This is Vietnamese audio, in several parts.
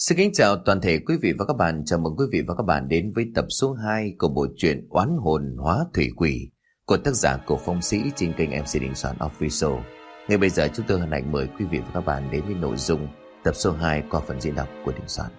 Xin kính chào toàn thể quý vị và các bạn. Chào mừng quý vị và các bạn đến với tập số 2 của bộ truyện Oán hồn hóa thủy quỷ của tác giả Cổ Phong Sĩ trên kênh MC Đình Soạn Official. Ngay bây giờ chúng tôi hân hạnh mời quý vị và các bạn đến với nội dung tập số 2 qua phần diễn đọc của Đình Soạn.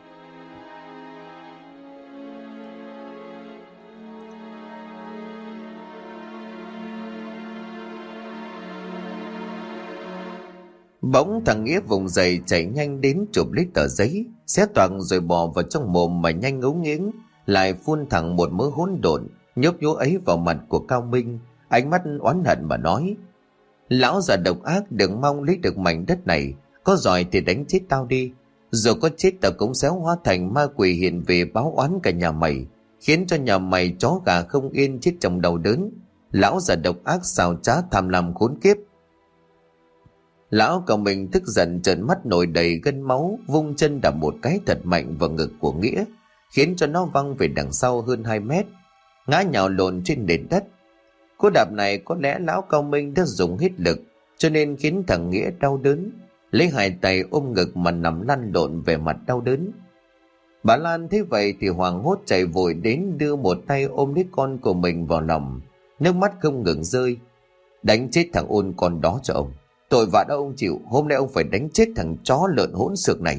Bỗng thằng Nghĩa vùng dậy chạy nhanh đến chụp lấy tờ giấy, xé toạc rồi bỏ vào trong mồm mà nhanh ngấu nghiến, lại phun thẳng một mớ hỗn độn nhốp nhố ấy vào mặt của Cao Minh, ánh mắt oán hận mà nói: lão già độc ác, đừng mong lấy được mảnh đất này, có giỏi thì đánh chết tao đi, rồi có chết tao cũng sẽ hóa thành ma quỷ hiện về báo oán cả nhà mày, khiến cho nhà mày chó gà không yên, chết trong đau đớn. Lão già độc ác, xào trá, tham lam khốn kiếp. Lão Cao Minh tức giận trợn mắt nổi đầy gân máu, vung chân đạp một cái thật mạnh vào ngực của Nghĩa, khiến cho nó văng về đằng sau hơn 2 mét, ngã nhào lộn trên nền đất. Cú đạp này có lẽ lão Cao Minh đã dùng hết lực, cho nên khiến thằng Nghĩa đau đớn, lấy 2 tay ôm ngực mà nằm lăn lộn về mặt đau đớn. Bà Lan thấy vậy thì hoảng hốt chạy vội đến, đưa một tay ôm lấy con của mình vào lòng, nước mắt không ngừng rơi. Đánh chết thằng ôn con đó cho ông, tội vạ đó ông chịu, hôm nay ông phải đánh chết thằng chó lợn hỗn xược này.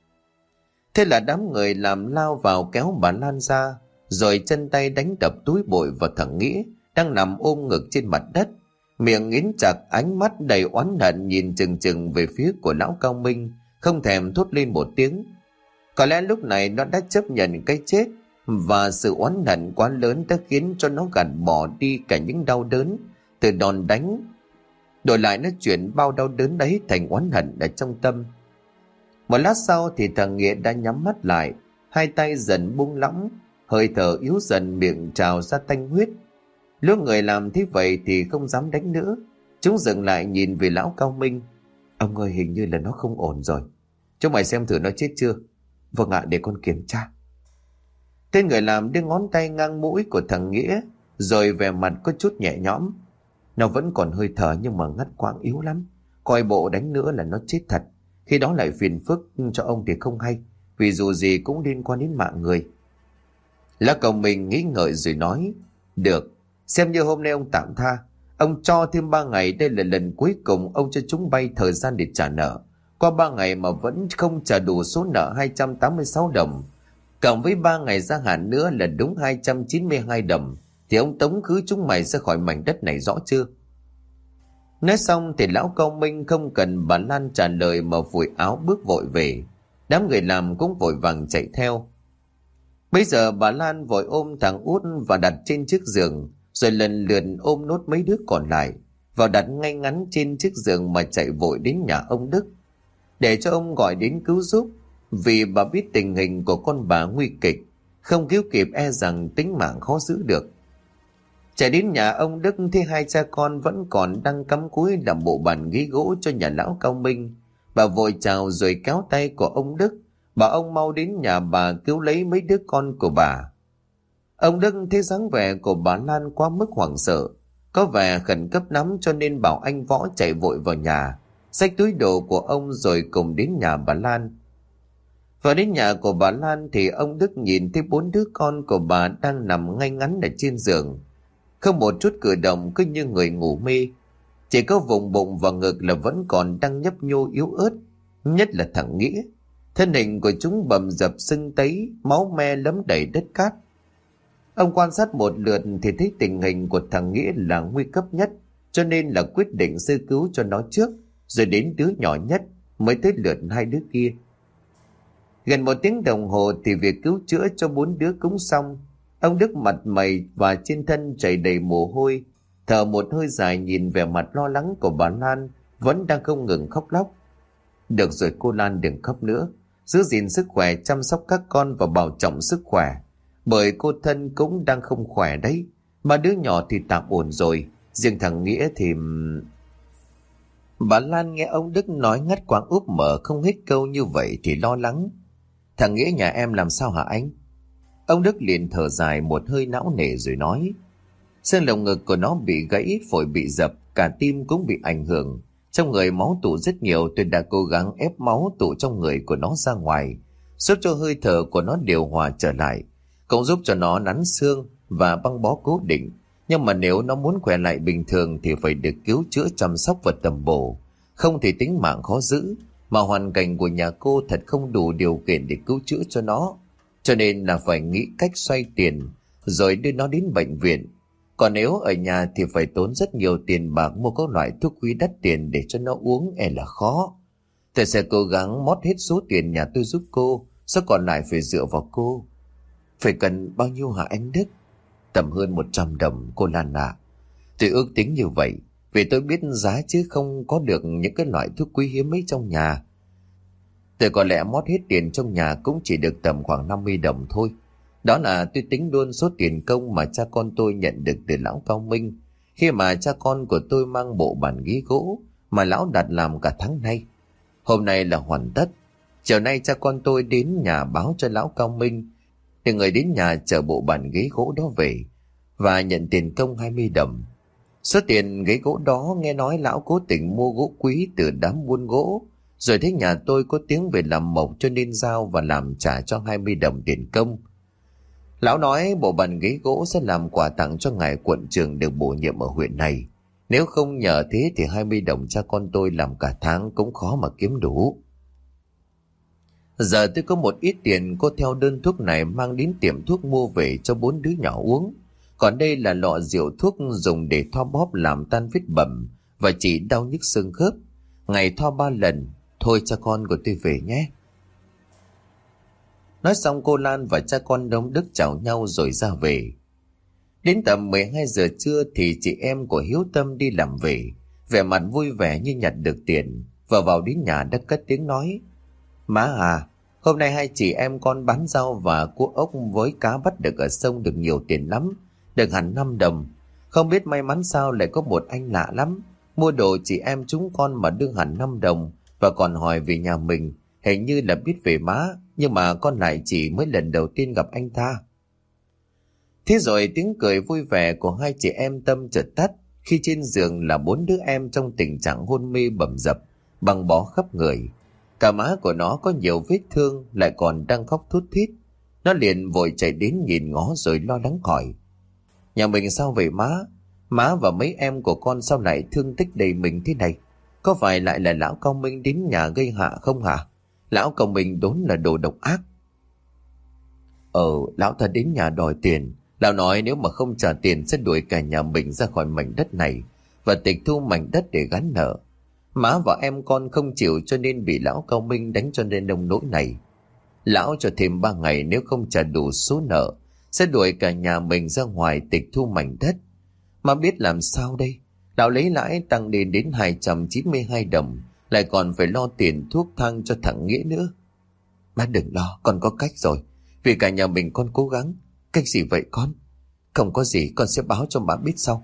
Thế là đám người làm lao vào kéo bà Lan ra, rồi chân tay đánh đập túi bụi vào thằng Nghĩa đang nằm ôm ngực trên mặt đất, miệng nghiến chặt, ánh mắt đầy oán hận nhìn chừng chừng về phía của lão Cao Minh, không thèm thốt lên một tiếng. Có lẽ lúc này nó đã chấp nhận cái chết, và sự oán hận quá lớn đã khiến cho nó gạt bỏ đi cả những đau đớn từ đòn đánh, đổi lại nó chuyển bao đau đớn đấy thành oán hận ở trong tâm. Một lát sau thì thằng Nghĩa đã nhắm mắt lại, 2 tay dần buông lỏng, hơi thở yếu dần, miệng trào ra tanh huyết. Lúc người làm thế vậy thì không dám đánh nữa, chúng dừng lại nhìn về lão Cao Minh. Ông ơi, hình như là nó không ổn rồi, chúng mày xem thử nó chết chưa. Vâng ạ, để con kiểm tra. Tên người làm đưa ngón tay ngang mũi của thằng Nghĩa, rồi vẻ mặt có chút nhẹ nhõm. Nó vẫn còn hơi thở nhưng mà ngắt quãng, yếu lắm, coi bộ đánh nữa là nó chết thật, khi đó lại phiền phức cho ông thì không hay, vì dù gì cũng liên quan đến mạng người. Lão Cao Minh nghĩ ngợi rồi nói: được, xem như hôm nay ông tạm tha, ông cho thêm 3 ngày, đây là lần cuối cùng ông cho chúng bay thời gian để trả nợ. Qua 3 ngày mà vẫn không trả đủ số nợ 286 đồng, cộng với 3 ngày gia hạn nữa là đúng 292 đồng, thì ông tống khứ chúng mày ra khỏi mảnh đất này, rõ chưa? Nói xong thì lão Cao Minh không cần bà Lan trả lời mà phủi áo bước vội về. Đám người làm cũng vội vàng chạy theo. Bây giờ bà Lan vội ôm thằng Út và đặt trên chiếc giường, rồi lần lượt ôm nốt mấy đứa còn lại vào đặt ngay ngắn trên chiếc giường mà chạy vội đến nhà ông Đức, để cho ông gọi đến cứu giúp, vì bà biết tình hình của con bà nguy kịch, không cứu kịp e rằng tính mạng khó giữ được. Chạy đến nhà ông Đức thấy 2 cha con vẫn còn đang cắm cúi làm bộ bàn ghế gỗ cho nhà lão Cao Minh. Bà vội chào rồi kéo tay của ông Đức, bảo ông mau đến nhà bà cứu lấy mấy đứa con của bà. Ông Đức thấy dáng vẻ của bà Lan quá mức hoảng sợ, có vẻ khẩn cấp lắm, cho nên bảo anh Võ chạy vội vào nhà, xách túi đồ của ông rồi cùng đến nhà bà Lan. Vào đến nhà của bà Lan thì ông Đức nhìn thấy 4 đứa con của bà đang nằm ngay ngắn ở trên giường, không một chút cử động, cứ như người ngủ mê. Chỉ có vùng bụng và ngực là vẫn còn đang nhấp nhô yếu ớt, nhất là thằng Nghĩa. Thân hình của chúng bầm dập sưng tấy, máu me lấm đầy đất cát. Ông quan sát một lượt thì thấy tình hình của thằng Nghĩa là nguy cấp nhất, cho nên là quyết định sơ cứu cho nó trước, rồi đến đứa nhỏ nhất mới tới lượt 2 đứa kia. Gần 1 tiếng đồng hồ thì việc cứu chữa cho 4 đứa cũng xong. Ông Đức mặt mày và trên thân chảy đầy mồ hôi, thở một hơi dài nhìn vẻ mặt lo lắng của bà Lan vẫn đang không ngừng khóc lóc. Được rồi cô Lan, đừng khóc nữa, giữ gìn sức khỏe, chăm sóc các con và bảo trọng sức khỏe, bởi cô thân cũng đang không khỏe đấy. Mà đứa nhỏ thì tạm ổn rồi, riêng thằng Nghĩa thì... Bà Lan nghe ông Đức nói ngắt quãng úp mở không hết câu như vậy thì lo lắng. Thằng Nghĩa nhà em làm sao hả anh? Ông Đức liền thở dài một hơi não nề rồi nói: xương lồng ngực của nó bị gãy, phổi bị dập, cả tim cũng bị ảnh hưởng. Trong người máu tụ rất nhiều, tôi đã cố gắng ép máu tụ trong người của nó ra ngoài, giúp cho hơi thở của nó điều hòa trở lại, cũng giúp cho nó nắn xương và băng bó cố định. Nhưng mà nếu nó muốn khỏe lại bình thường thì phải được cứu chữa, chăm sóc và tầm bổ, không thì tính mạng khó giữ, mà hoàn cảnh của nhà cô thật không đủ điều kiện để cứu chữa cho nó. Cho nên là phải nghĩ cách xoay tiền rồi đưa nó đến bệnh viện. Còn nếu ở nhà thì phải tốn rất nhiều tiền bạc mua các loại thuốc quý đắt tiền để cho nó uống, là khó. Tôi sẽ cố gắng mót hết số tiền nhà tôi giúp cô, số còn lại phải dựa vào cô. Phải cần bao nhiêu hả anh Đức? Tầm hơn 100 đồng cô Lan ạ. Tôi ước tính như vậy vì tôi biết giá chứ không có được những cái loại thuốc quý hiếm ấy trong nhà. Tôi có lẽ mót hết tiền trong nhà cũng chỉ được tầm khoảng 50 đồng thôi. Đó là tôi tính luôn số tiền công mà cha con tôi nhận được từ lão Cao Minh, khi mà cha con của tôi mang bộ bàn ghế gỗ mà lão đặt làm cả tháng nay. Hôm nay là hoàn tất. Chiều nay cha con tôi đến nhà báo cho lão Cao Minh thì người đến nhà chở bộ bàn ghế gỗ đó về và nhận tiền công 20 đồng. Số tiền ghế gỗ đó nghe nói lão cố tình mua gỗ quý từ đám buôn gỗ, rồi thấy nhà tôi có tiếng về làm mộc cho nên giao và làm trả cho 20 đồng tiền công. Lão nói bộ bàn ghế gỗ sẽ làm quà tặng cho ngài quận trưởng được bổ nhiệm ở huyện này. Nếu không nhờ thế thì 20 đồng cha con tôi làm cả tháng cũng khó mà kiếm đủ. Giờ tôi có một ít tiền, cô theo đơn thuốc này mang đến tiệm thuốc mua về cho 4 đứa nhỏ uống. Còn đây là lọ rượu thuốc dùng để thoa bóp làm tan vết bầm và trị đau nhức xương khớp. Ngày thoa 3 lần. Thôi cha con của tôi về nhé. Nói xong cô Lan và cha con Đông Đức chào nhau rồi ra về. Đến tầm 12 giờ trưa thì chị em của Hiếu Tâm đi làm về, vẻ mặt vui vẻ như nhặt được tiền, và vào đến nhà đã cất tiếng nói: Má à, hôm nay hai chị em con bán rau và cua ốc với cá bắt được ở sông được nhiều tiền lắm, được hẳn 5 đồng. Không biết may mắn sao lại có một anh lạ lắm, mua đồ chị em chúng con mà đưa hẳn 5 đồng và còn hỏi về nhà mình, hình như là biết về má, nhưng mà con lại chỉ mới lần đầu tiên gặp anh ta. Thế rồi tiếng cười vui vẻ của hai chị em Tâm chợt tắt khi trên giường là 4 đứa em trong tình trạng hôn mê bầm dập, băng bó khắp người. Cả má của nó có nhiều vết thương, lại còn đang khóc thút thít. Nó liền vội chạy đến nhìn ngó rồi lo lắng hỏi: Nhà mình sao vậy má? Má và mấy em của con sao lại thương tích đầy mình thế này? Có phải lại là lão Cao Minh đến nhà gây hạ không hả? Lão Cao Minh đốn là đồ độc ác. Lão ta đến nhà đòi tiền. Lão nói nếu mà không trả tiền sẽ đuổi cả nhà mình ra khỏi mảnh đất này và tịch thu mảnh đất để gắn nợ. Má và em con không chịu cho nên bị lão Cao Minh đánh cho nên nông nỗi này. Lão cho thêm 3 ngày, nếu không trả đủ số nợ sẽ đuổi cả nhà mình ra ngoài tịch thu mảnh đất. Mà biết làm sao đây? Lão lấy lãi tăng lên đến 292 đồng, lại còn phải lo tiền thuốc thang cho thằng Nghĩa nữa. Má đừng lo, con có cách rồi. Vì cả nhà mình con cố gắng. Cách gì vậy con? Không có gì, con sẽ báo cho má biết sau.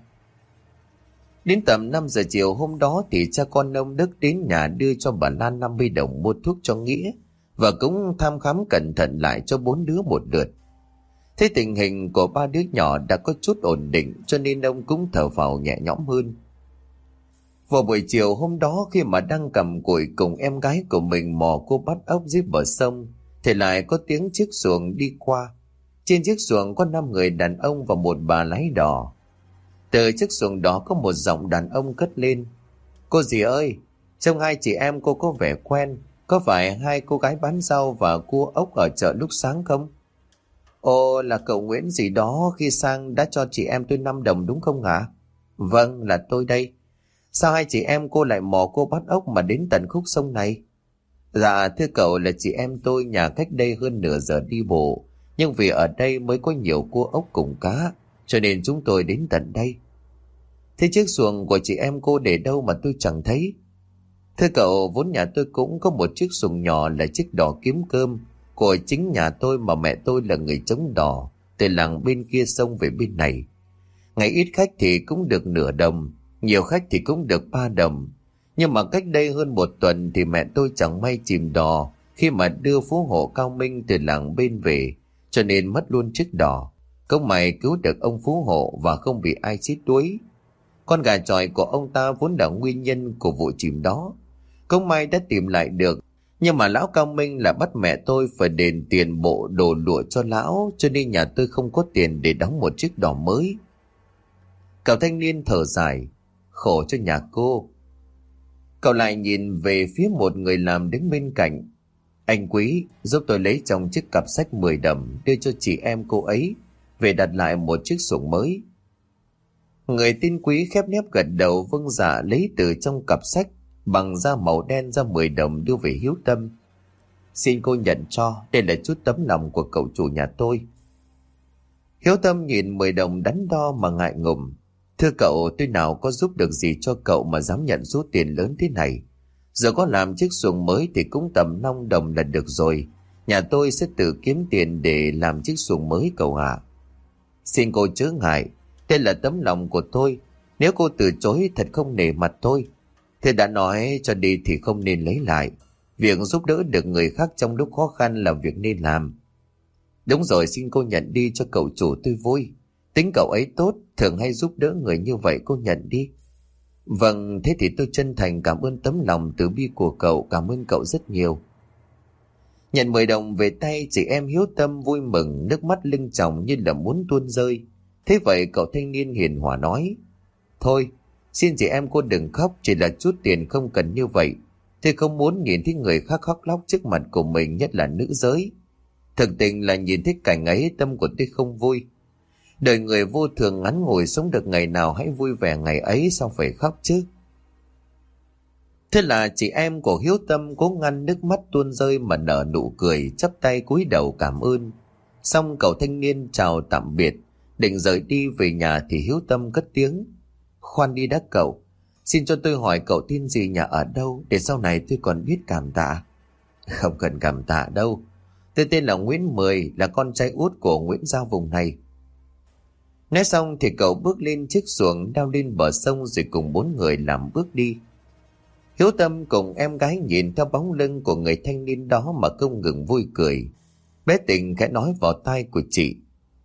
Đến tầm 5 giờ chiều hôm đó thì cha con ông Đức đến nhà đưa cho bà Lan 50 đồng mua thuốc cho Nghĩa, và cũng thăm khám cẩn thận lại cho 4 đứa một lượt. Thấy tình hình của 3 đứa nhỏ đã có chút ổn định cho nên ông cũng thở phào nhẹ nhõm hơn. Vào buổi chiều hôm đó, khi mà đang cầm cùi cùng em gái của mình mò cô bắt ốc dưới bờ sông, thì lại có tiếng chiếc xuồng đi qua. Trên chiếc xuồng có 5 người đàn ông và một bà lái đò. Từ chiếc xuồng đó có một giọng đàn ông cất lên: Cô dì ơi, trông hai chị em cô có vẻ quen, có phải hai cô gái bán rau và cua ốc ở chợ lúc sáng không? Ồ, là cậu Nguyễn gì đó khi sang đã cho chị em tôi 5 đồng đúng không hả? Vâng, là tôi đây. Sao hai chị em cô lại mò cô bắt ốc mà đến tận khúc sông này? Dạ thưa cậu, là chị em tôi nhà cách đây hơn nửa giờ đi bộ, nhưng vì ở đây mới có nhiều cua ốc cùng cá, cho nên chúng tôi đến tận đây. Thế chiếc xuồng của chị em cô để đâu mà tôi chẳng thấy? Thưa cậu, vốn nhà tôi cũng có một chiếc xuồng nhỏ là chiếc đò kiếm cơm của chính nhà tôi, mà mẹ tôi là người chống đò từ làng bên kia sông về bên này. Ngày ít khách thì cũng được nửa đồng, nhiều khách thì cũng được 3 đồng. Nhưng mà cách đây hơn 1 tuần thì mẹ tôi chẳng may chìm đò khi mà đưa phú hộ Cao Minh từ làng bên về, cho nên mất luôn chiếc đò. Công may cứu được ông phú hộ và không bị ai chết đuối. Con gà chọi của ông ta vốn là nguyên nhân của vụ chìm đó. Công may đã tìm lại được, Nhưng mà lão Cao Minh là bắt mẹ tôi phải đền tiền bộ đồ lụa cho lão, cho nên nhà tôi không có tiền để đóng một chiếc đò mới. Cậu thanh niên thở dài, khổ cho nhà cô. Cậu lại nhìn về phía một người làm đứng bên cạnh. Anh Quý, giúp tôi lấy trong chiếc cặp sách 10 đồng đưa cho chị em cô ấy, về đặt lại một chiếc xuồng mới. Người tên Quý khép nép gật đầu vâng dạ, lấy từ trong cặp sách bằng da màu đen ra 10 đồng đưa về Hiếu Tâm. Xin cô nhận cho, đây là chút tấm lòng của cậu chủ nhà tôi. Hiếu Tâm nhìn 10 đồng đắn đo mà ngại ngùng. Thưa cậu, tôi nào có giúp được gì cho cậu mà dám nhận số tiền lớn thế này. Giờ có làm chiếc xuồng mới thì cũng tầm 5 đồng là được rồi. Nhà tôi sẽ tự kiếm tiền để làm chiếc xuồng mới cậu ạ. Xin cô chớ ngại, đây là tấm lòng của tôi. Nếu cô từ chối thật không nể mặt tôi. Thế đã nói cho đi thì không nên lấy lại. Việc giúp đỡ được người khác trong lúc khó khăn là việc nên làm. Đúng rồi, xin cô nhận đi cho cậu chủ tôi vui. Tính cậu ấy tốt, thường hay giúp đỡ người như vậy, cô nhận đi. Vâng, thế thì tôi chân thành cảm ơn tấm lòng từ bi của cậu, cảm ơn cậu rất nhiều. Nhận 10 đồng về tay, chị em Hiếu Tâm vui mừng, nước mắt lưng tròng như là muốn tuôn rơi. Thế vậy cậu thanh niên hiền hòa nói, thôi, xin chị em cô đừng khóc, chỉ là chút tiền không cần như vậy. Tôi không muốn nhìn thấy người khác khóc lóc trước mặt của mình, nhất là nữ giới. Thực tình là nhìn thấy cảnh ấy tâm của tôi không vui. Đời người vô thường ngắn ngủi, sống được ngày nào hãy vui vẻ ngày ấy, sao phải khóc chứ. Thế là chị em của Hiếu Tâm cố ngăn nước mắt tuôn rơi mà nở nụ cười, chắp tay cúi đầu cảm ơn. Xong cậu thanh niên chào tạm biệt, định rời đi về nhà thì Hiếu Tâm cất tiếng, khoan đi đã cậu, xin cho tôi hỏi cậu tên gì, nhà ở đâu, để sau này tôi còn biết cảm tạ. Không cần cảm tạ đâu, tôi tên là Nguyễn Mười, là con trai út của Nguyễn Giao vùng này. Nói xong thì cậu bước lên chiếc xuồng đao lên bờ sông rồi cùng 4 người làm bước đi. Hiếu Tâm cùng em gái nhìn theo bóng lưng của người thanh niên đó mà không ngừng vui cười. Bé Tình khẽ nói vào tai của chị,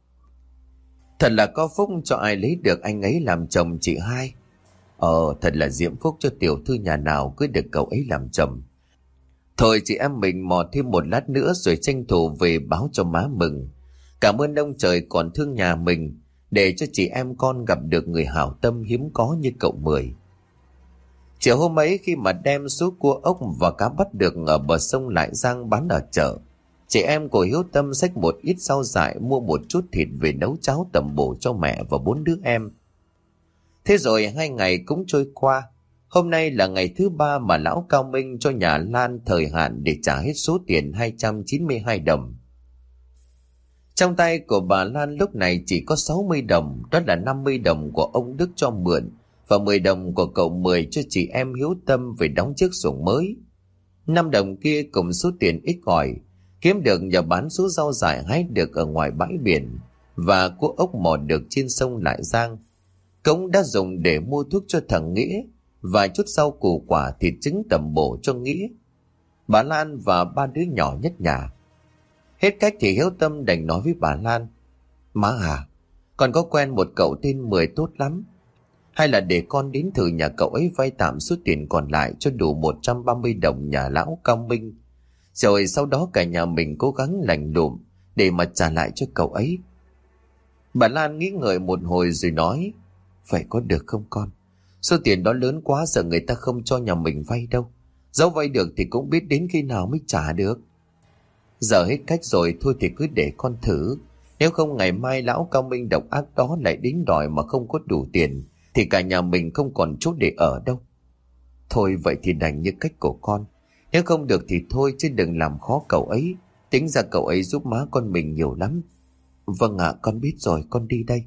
thật là có phúc cho ai lấy được anh ấy làm chồng chị hai. Thật là diễm phúc cho tiểu thư nhà nào cưới được cậu ấy làm chồng. Thôi chị em mình mò thêm một lát nữa rồi tranh thủ về báo cho má mừng. Cảm ơn ông trời còn thương nhà mình, để cho chị em con gặp được người hảo tâm hiếm có như cậu Mười. Chiều hôm ấy khi mà đem số cua ốc và cá bắt được ở bờ sông Lại Giang bán ở chợ, chị em của Hiếu Tâm xách một ít rau dại, mua một chút thịt về nấu cháo tẩm bổ cho mẹ và 4 đứa em. Thế rồi 2 ngày cũng trôi qua. Hôm nay là ngày thứ 3 mà lão Cao Minh cho nhà Lan thời hạn để trả hết số tiền 292 đồng. Trong tay của bà Lan lúc này chỉ có 60 đồng, đó là 50 đồng của ông Đức cho mượn và 10 đồng của cậu Mười cho chị em Hiếu Tâm về đóng chiếc xuồng mới. 5 đồng kia cùng số tiền ít ỏi kiếm được nhờ bán số rau dại hái được ở ngoài bãi biển và cua ốc mò được trên sông Lại Giang, cũng đã dùng để mua thuốc cho thằng Nghĩa và chút rau củ quả thịt trứng tẩm bổ cho Nghĩa, bà Lan và 3 đứa nhỏ nhất nhà. Hết cách thì Hiếu Tâm đành nói với bà Lan, má à, con có quen một cậu tên Mười tốt lắm, hay là để con đến thử nhà cậu ấy vay tạm số tiền còn lại cho đủ 130 đồng nhà lão Cao Minh, rồi sau đó cả nhà mình cố gắng lành lụm để mà trả lại cho cậu ấy. Bà Lan nghĩ ngợi một hồi rồi nói, vậy có được không con? Số tiền đó lớn quá, sợ người ta không cho nhà mình vay đâu. Dẫu vay được thì cũng biết đến khi nào mới trả được. Giờ hết cách rồi, thôi thì cứ để con thử. Nếu không ngày mai lão Cao Minh độc ác đó lại đến đòi mà không có đủ tiền, thì cả nhà mình không còn chỗ để ở đâu. Thôi vậy thì đành như cách của con. Nếu không được thì thôi, chứ đừng làm khó cậu ấy. Tính ra cậu ấy giúp má con mình nhiều lắm. Vâng ạ, con biết rồi, con đi đây.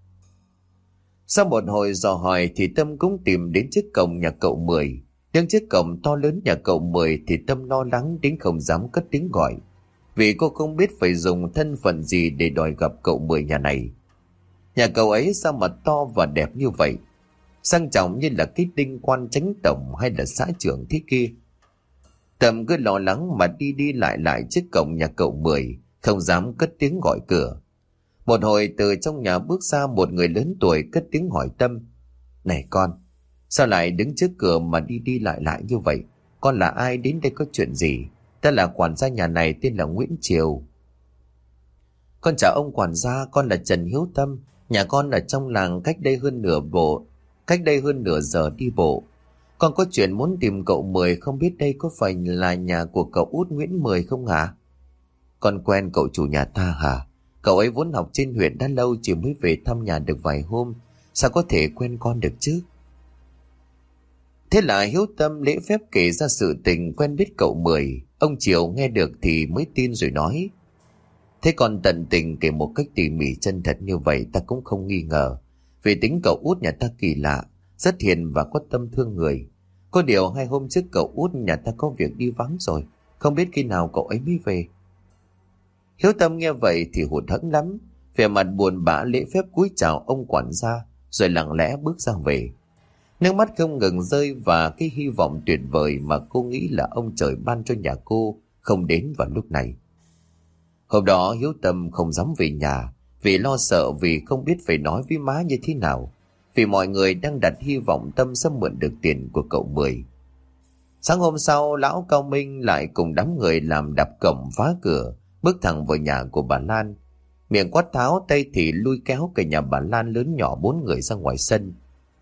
Sau một hồi dò hỏi thì Tâm cũng tìm đến chiếc cổng nhà cậu Mười. Nhưng chiếc cổng to lớn nhà cậu Mười thì Tâm lo lắng đến không dám cất tiếng gọi, vì cô không biết phải dùng thân phận gì để đòi gặp cậu Mười nhà này. Nhà cậu ấy sao mà to và đẹp như vậy, sang trọng như là cái đinh quan chánh tổng hay là xã trưởng thế kia. Tâm cứ lo lắng mà đi đi lại trước cổng nhà cậu Mười, không dám cất tiếng gọi cửa. Một hồi từ trong nhà bước ra một người lớn tuổi cất tiếng hỏi Tâm, này con, sao lại đứng trước cửa mà đi đi lại như vậy? Con là ai, đến đây có chuyện gì? Ta là quản gia nhà này, tên là Nguyễn Triều. Con chào ông quản gia, con là Trần Hiếu Tâm. Nhà con ở trong làng, cách đây hơn nửa giờ đi bộ. Con có chuyện muốn tìm cậu Mười, không biết đây có phải là nhà của cậu út Nguyễn Mười không hả? Con quen cậu chủ nhà ta hả? Cậu ấy vốn học trên huyện đã lâu, chỉ mới về thăm nhà được vài hôm, sao có thể quen con được chứ? Thế là Hiếu Tâm lễ phép kể ra sự tình quen biết cậu Mười. Ông Triều nghe được thì mới tin rồi nói: thế còn tận tình kể một cách tỉ mỉ chân thật như vậy, ta cũng không nghi ngờ. Vì tính cậu út nhà ta kỳ lạ, rất hiền và có tâm thương người. Có điều 2 hôm trước cậu út nhà ta có việc đi vắng rồi, không biết khi nào cậu ấy mới về. Hiếu Tâm nghe vậy thì hụt hẫng lắm, vẻ mặt buồn bã lễ phép cúi chào ông quản gia, rồi lặng lẽ bước ra về. Nước mắt không ngừng rơi, và cái hy vọng tuyệt vời mà cô nghĩ là ông trời ban cho nhà cô không đến vào lúc này. Hôm đó Hiếu Tâm không dám về nhà, vì lo sợ, vì không biết phải nói với má như thế nào, vì mọi người đang đặt hy vọng Tâm sẽ mượn được tiền của cậu Mười. Sáng hôm sau, lão Cao Minh lại cùng đám người làm đập cổng phá cửa, bước thẳng vào nhà của bà Lan. Miệng quát tháo, tay thì lui kéo cả nhà bà Lan lớn nhỏ 4 người ra ngoài sân.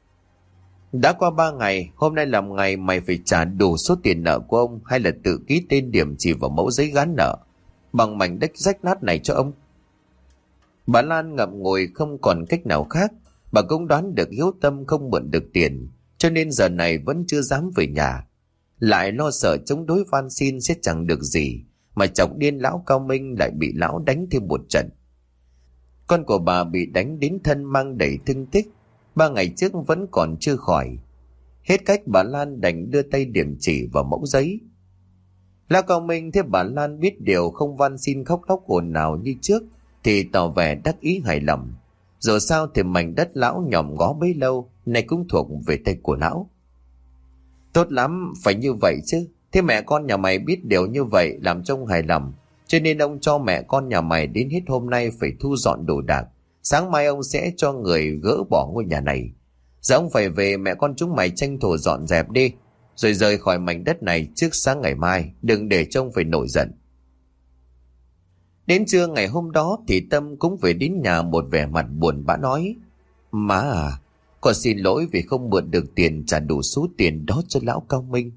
Đã qua 3 ngày, hôm nay làm ngày mày phải trả đủ số tiền nợ của ông, hay là tự ký tên điểm chỉ vào mẫu giấy gán nợ bằng mảnh đất rách nát này cho ông. Bà Lan ngậm ngùi không còn cách nào khác. Bà cũng đoán được Hiếu Tâm không mượn được tiền, cho nên giờ này vẫn chưa dám về nhà, lại lo sợ chống đối van xin sẽ chẳng được gì, mà chọc điên lão Cao Minh lại bị lão đánh thêm một trận. Con của bà bị đánh đến thân mang đầy thương tích, 3 ngày trước vẫn còn chưa khỏi. Hết cách, bà Lan đành đưa tay điểm chỉ vào mẫu giấy. Lão Cao Minh thấy bà Lan biết điều, không van xin khóc lóc ồn ào như trước, thì tỏ vẻ đắc ý hài lòng. Dù sao thì mảnh đất lão nhòm ngó bấy lâu nay cũng thuộc về tay của lão. Tốt lắm, phải như vậy chứ. Thế mẹ con nhà mày biết điều như vậy làm trông hài lòng, cho nên ông cho mẹ con nhà mày đến hết hôm nay phải thu dọn đồ đạc. Sáng mai ông sẽ cho người gỡ bỏ ngôi nhà này. Giờ ông phải về, mẹ con chúng mày tranh thủ dọn dẹp đi, rồi rời khỏi mảnh đất này trước sáng ngày mai, đừng để trông phải nổi giận. Đến trưa ngày hôm đó thì Tâm cũng về đến nhà, một vẻ mặt buồn bã nói: má à, con xin lỗi vì không mượn được tiền trả đủ số tiền đó cho lão Cao Minh.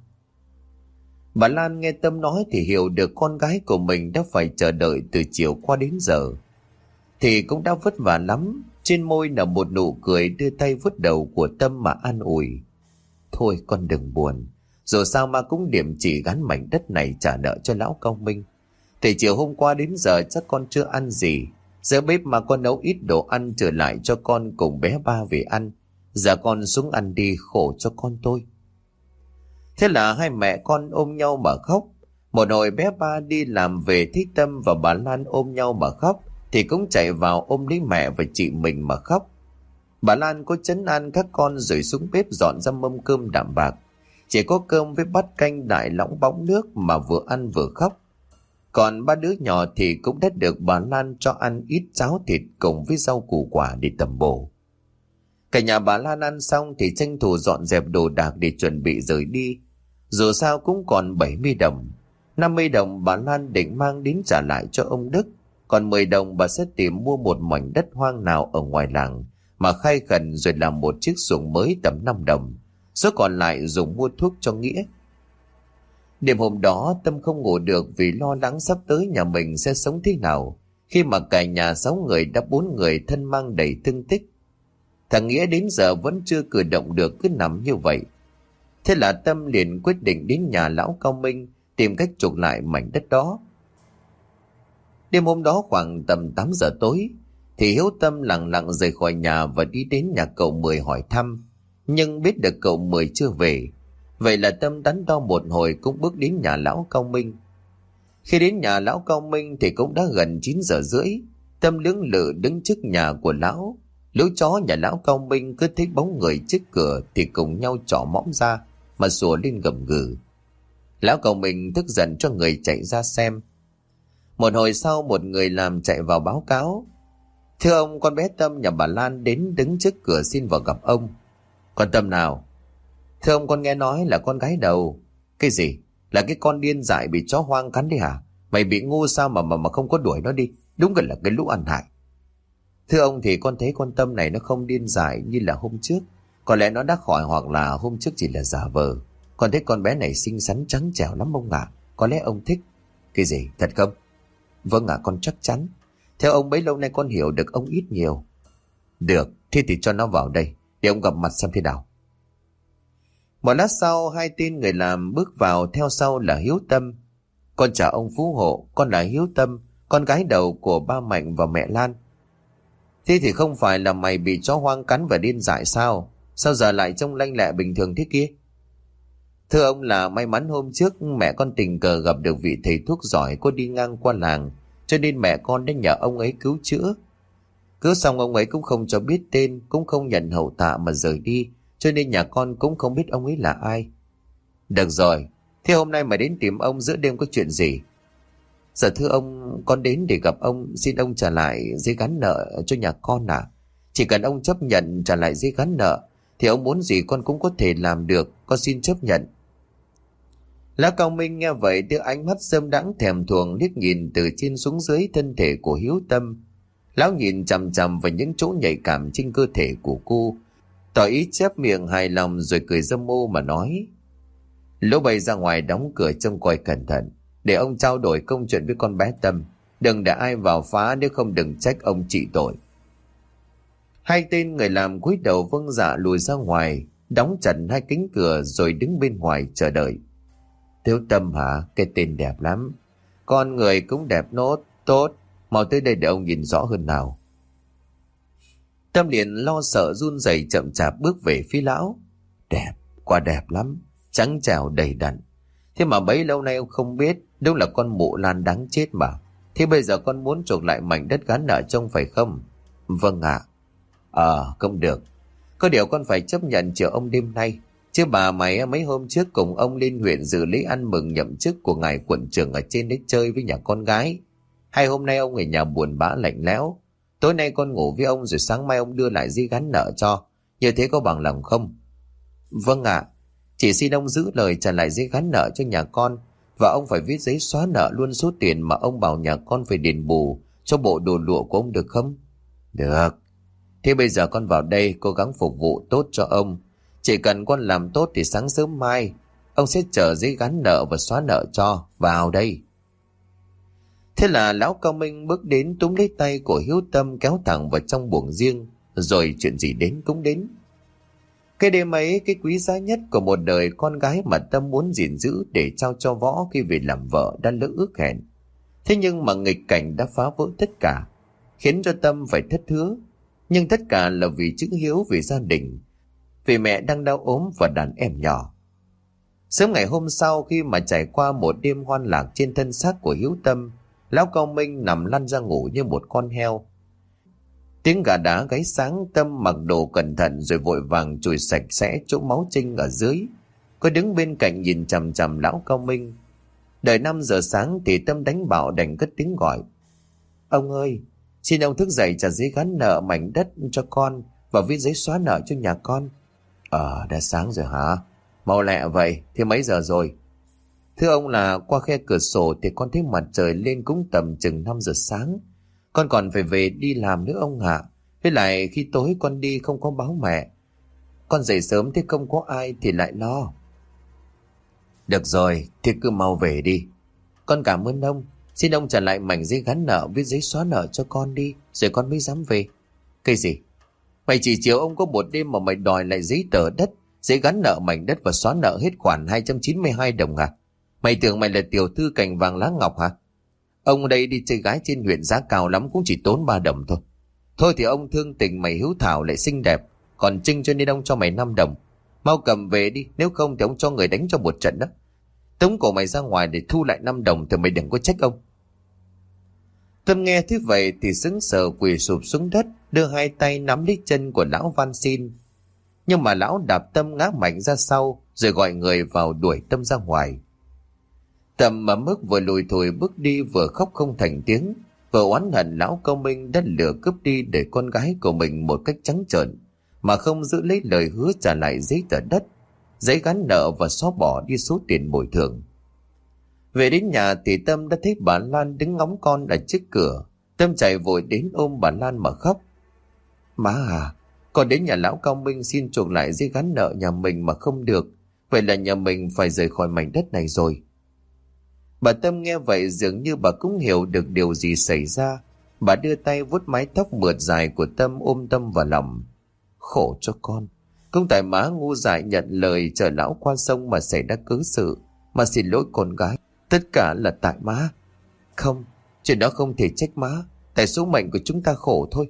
Bà Lan nghe Tâm nói thì hiểu được con gái của mình đã phải chờ đợi từ chiều qua đến giờ, thì cũng đã vất vả lắm. Trên môi là một nụ cười, đưa tay vuốt đầu của Tâm mà an ủi: thôi con đừng buồn, dù sao mà cũng điểm chỉ gắn mảnh đất này trả nợ cho lão Cao Minh. Từ chiều hôm qua đến giờ chắc con chưa ăn gì, giờ bếp mà con nấu ít đồ ăn trở lại cho con cùng bé Ba về ăn. Giờ con xuống ăn đi, khổ cho con tôi. Thế là hai mẹ con ôm nhau mà khóc. Một hồi bé Ba đi làm về thấy Tâm và bà Lan ôm nhau mà khóc, thì cũng chạy vào ôm lấy mẹ và chị mình mà khóc. Bà Lan có trấn an các con rồi xuống bếp dọn ra mâm cơm đạm bạc. Chỉ có cơm với bát canh đại lõng bóng nước mà vừa ăn vừa khóc. Còn 3 đứa nhỏ thì cũng đã được bà Lan cho ăn ít cháo thịt cùng với rau củ quả để tầm bổ. Cả nhà bà Lan ăn xong thì tranh thủ dọn dẹp đồ đạc để chuẩn bị rời đi. Dù sao cũng còn 70 đồng. 50 đồng bà Lan định mang đến trả lại cho ông Đức. Còn 10 đồng bà sẽ tìm mua một mảnh đất hoang nào ở ngoài làng mà khai khẩn, rồi làm một chiếc xuồng mới tầm 5 đồng. Số còn lại dùng mua thuốc cho Nghĩa. Đêm hôm đó Tâm không ngủ được vì lo lắng sắp tới nhà mình sẽ sống thế nào, khi mà cả nhà 6 người đã 4 người thân mang đầy thương tích. Thằng Nghĩa đến giờ vẫn chưa cử động được, cứ nằm như vậy. Thế là Tâm liền quyết định đến nhà lão Cao Minh tìm cách chuộc lại mảnh đất đó. Đêm hôm đó khoảng tầm 8 giờ tối thì Hiếu Tâm lặng lặng rời khỏi nhà và đi đến nhà cậu Mười hỏi thăm, nhưng biết được cậu Mười chưa về. Vậy là Tâm đắn đo một hồi cũng bước đến nhà lão Cao Minh. Khi đến nhà lão Cao Minh thì cũng đã gần 9 giờ rưỡi. Tâm lưỡng lự đứng trước nhà của lão. Lũ chó nhà lão Cao Minh cứ thấy bóng người trước cửa thì cùng nhau trỏ mõm ra mà sủa lên gầm gừ. Lão Cao Minh tức giận cho người chạy ra xem. Một hồi sau một người làm chạy vào báo cáo: thưa ông, con bé Tâm nhà bà Lan đến đứng trước cửa xin vào gặp ông. Con Tâm nào? Thưa ông, con nghe nói là con gái đầu. Cái gì? Là cái con điên dại bị chó hoang cắn đi hả? Mày bị ngu sao mà không có đuổi nó đi? Đúng là cái lũ ăn hại. Thưa ông thì con thấy con Tâm này nó không điên dại như là hôm trước. Có lẽ nó đã khỏi, hoặc là hôm trước chỉ là giả vờ. Con thấy con bé này xinh xắn trắng trẻo lắm ông ạ. Có lẽ ông thích. Cái gì, thật không? Vâng ạ, con chắc chắn. Theo ông bấy lâu nay con hiểu được ông ít nhiều. Được, thế thì cho nó vào đây để ông gặp mặt xem thế nào. Một lát sau, hai tên người làm bước vào, theo sau là Hiếu Tâm. Con chào ông phú hộ, con là Hiếu Tâm, con gái đầu của ba Mạnh và mẹ Lan. Thế thì không phải là mày bị chó hoang cắn và điên dại sao? Sao giờ lại trông lanh lẹ bình thường thế kia? Thưa ông là may mắn hôm trước mẹ con tình cờ gặp được vị thầy thuốc giỏi có đi ngang qua làng, cho nên mẹ con đã nhờ ông ấy cứu chữa. Cứu xong ông ấy cũng không cho biết tên, cũng không nhận hậu tạ mà rời đi, cho nên nhà con cũng không biết ông ấy là ai. Được rồi, thế hôm nay mà đến tìm ông giữa đêm có chuyện gì? Dạ thưa ông, con đến để gặp ông, xin ông trả lại giấy gắn nợ cho nhà con à. Chỉ cần ông chấp nhận trả lại giấy gắn nợ thì ông muốn gì con cũng có thể làm được, con xin chấp nhận. Lão Cao Minh nghe vậy đưa ánh mắt sơm đãng thèm thuồng liếc nhìn từ trên xuống dưới thân thể của Hiếu Tâm. Lão nhìn chằm chằm vào những chỗ nhạy cảm trên cơ thể của cô, tỏ ý chép miệng hài lòng rồi cười dâm ô mà nói: Lỗ bay ra ngoài đóng cửa trông coi cẩn thận, để ông trao đổi công chuyện với con bé Tâm. Đừng để ai vào phá, nếu không đừng trách ông trị tội. Hai tên người làm cúi đầu vâng dạ lùi ra ngoài, đóng chặt hai cánh cửa rồi đứng bên ngoài chờ đợi. Thiếu Tâm hả? Cái tên đẹp lắm. Con người cũng đẹp nốt, tốt. Mau tới đây để ông nhìn rõ hơn nào. Tâm liền lo sợ run rẩy chậm chạp bước về phía lão. Đẹp, quá đẹp lắm. Trắng trẻo đầy đặn. Thế mà bấy lâu nay ông không biết, đúng là con mụ Lan đáng chết mà. Thế bây giờ con muốn chuộc lại mảnh đất gắn nợ trông phải không? Vâng ạ. Không được. Có điều con phải chấp nhận chờ ông đêm nay. Chứ bà mày mấy hôm trước cùng ông lên huyện dự lễ ăn mừng nhậm chức của ngài quận trưởng ở trên đấy chơi với nhà con gái. Hay hôm nay ông ở nhà buồn bã lạnh lẽo. Tối nay con ngủ với ông rồi sáng mai ông đưa lại giấy gắn nợ cho. Như thế có bằng lòng không? Vâng ạ. Chỉ xin ông giữ lời trả lại giấy gắn nợ cho nhà con. Và ông phải viết giấy xóa nợ luôn số tiền mà ông bảo nhà con phải đền bù cho bộ đồ lụa của ông được không? Được. Thế bây giờ con vào đây cố gắng phục vụ tốt cho ông. Chỉ cần con làm tốt thì sáng sớm mai ông sẽ chờ giấy gắn nợ và xóa nợ cho. Vào đây. Thế là lão Cao Minh bước đến túm lấy tay của Hiếu Tâm kéo thẳng vào trong buồng riêng. Rồi chuyện gì đến cũng đến. Cái đêm ấy, cái quý giá nhất của một đời con gái mà Tâm muốn gìn giữ để trao cho Võ khi về làm vợ đã lỡ ước hẹn. Thế nhưng mà nghịch cảnh đã phá vỡ tất cả, khiến cho Tâm phải thất hứa. Nhưng tất cả là vì chữ hiếu, vì gia đình, vì mẹ đang đau ốm và đàn em nhỏ. Sớm ngày hôm sau, khi mà trải qua một đêm hoan lạc trên thân xác của Hiếu Tâm, lão Cao Minh nằm lăn ra ngủ như một con heo. Tiếng gà đá gáy sáng, Tâm mặc đồ cẩn thận rồi vội vàng chùi sạch sẽ chỗ máu trinh ở dưới. Cô đứng bên cạnh nhìn chằm chằm lão Cao Minh. Đợi 5 giờ sáng thì Tâm đánh bạo đành cất tiếng gọi: Ông ơi, xin ông thức dậy trả giấy gắn nợ mảnh đất cho con và viết giấy xóa nợ cho nhà con. Đã sáng rồi hả? Mau lẹ vậy, thế mấy giờ rồi? Thưa ông là qua khe cửa sổ thì con thấy mặt trời lên cũng tầm chừng 5 giờ sáng. Con còn phải về đi làm nữa ông ạ. Với lại khi tối con đi không có báo mẹ. Con dậy sớm thế không có ai thì lại lo. Được rồi, thì cứ mau về đi. Con cảm ơn ông. Xin ông trả lại mảnh giấy gắn nợ, viết giấy xóa nợ cho con đi, rồi con mới dám về. Cái gì? Mày chỉ chiều ông có một đêm mà mày đòi lại giấy tờ đất, giấy gắn nợ mảnh đất và xóa nợ hết khoản 292 đồng à? Mày tưởng mày là tiểu thư cành vàng lá ngọc hả? Ông đây đi chơi gái trên huyện giá cao lắm cũng chỉ tốn 3 đồng thôi. Thôi thì ông thương tình mày hiếu thảo lại xinh đẹp, còn Trinh cho nên ông cho mày 5 đồng. Mau cầm về đi, nếu không thì ông cho người đánh cho một trận đó. Tống cổ mày ra ngoài để thu lại 5 đồng thì mày đừng có trách ông. Tâm nghe thế vậy thì sững sờ quỳ sụp xuống đất, đưa hai tay nắm lấy chân của lão van xin. Nhưng mà lão đạp Tâm ngã mạnh ra sau, rồi gọi người vào đuổi Tâm ra ngoài. Tâm mà mức vừa lùi thủi bước đi vừa khóc không thành tiếng, vừa oán hận lão Cao Minh đã lừa cướp đi để con gái của mình một cách trắng trợn, mà không giữ lấy lời hứa trả lại giấy tờ đất, giấy gắn nợ và xóa bỏ đi số tiền bồi thường. Về đến nhà thì Tâm đã thấy bà Lan đứng ngóng con ở trước cửa. Tâm chạy vội đến ôm bà Lan mà khóc. Má à, con đến nhà lão Cao Minh xin chuộc lại giấy gắn nợ nhà mình mà không được. Vậy là nhà mình phải rời khỏi mảnh đất này rồi. Bà Tâm nghe vậy dường như bà cũng hiểu được điều gì xảy ra. Bà đưa tay vuốt mái tóc mượt dài của Tâm, ôm Tâm vào lòng. Khổ cho con. Không tại má ngu dại nhận lời chở lão qua sông mà xảy ra cớ sự. Mà xin lỗi con gái. Tất cả là tại má. Không, chuyện đó không thể trách má. Tại số mệnh của chúng ta khổ thôi.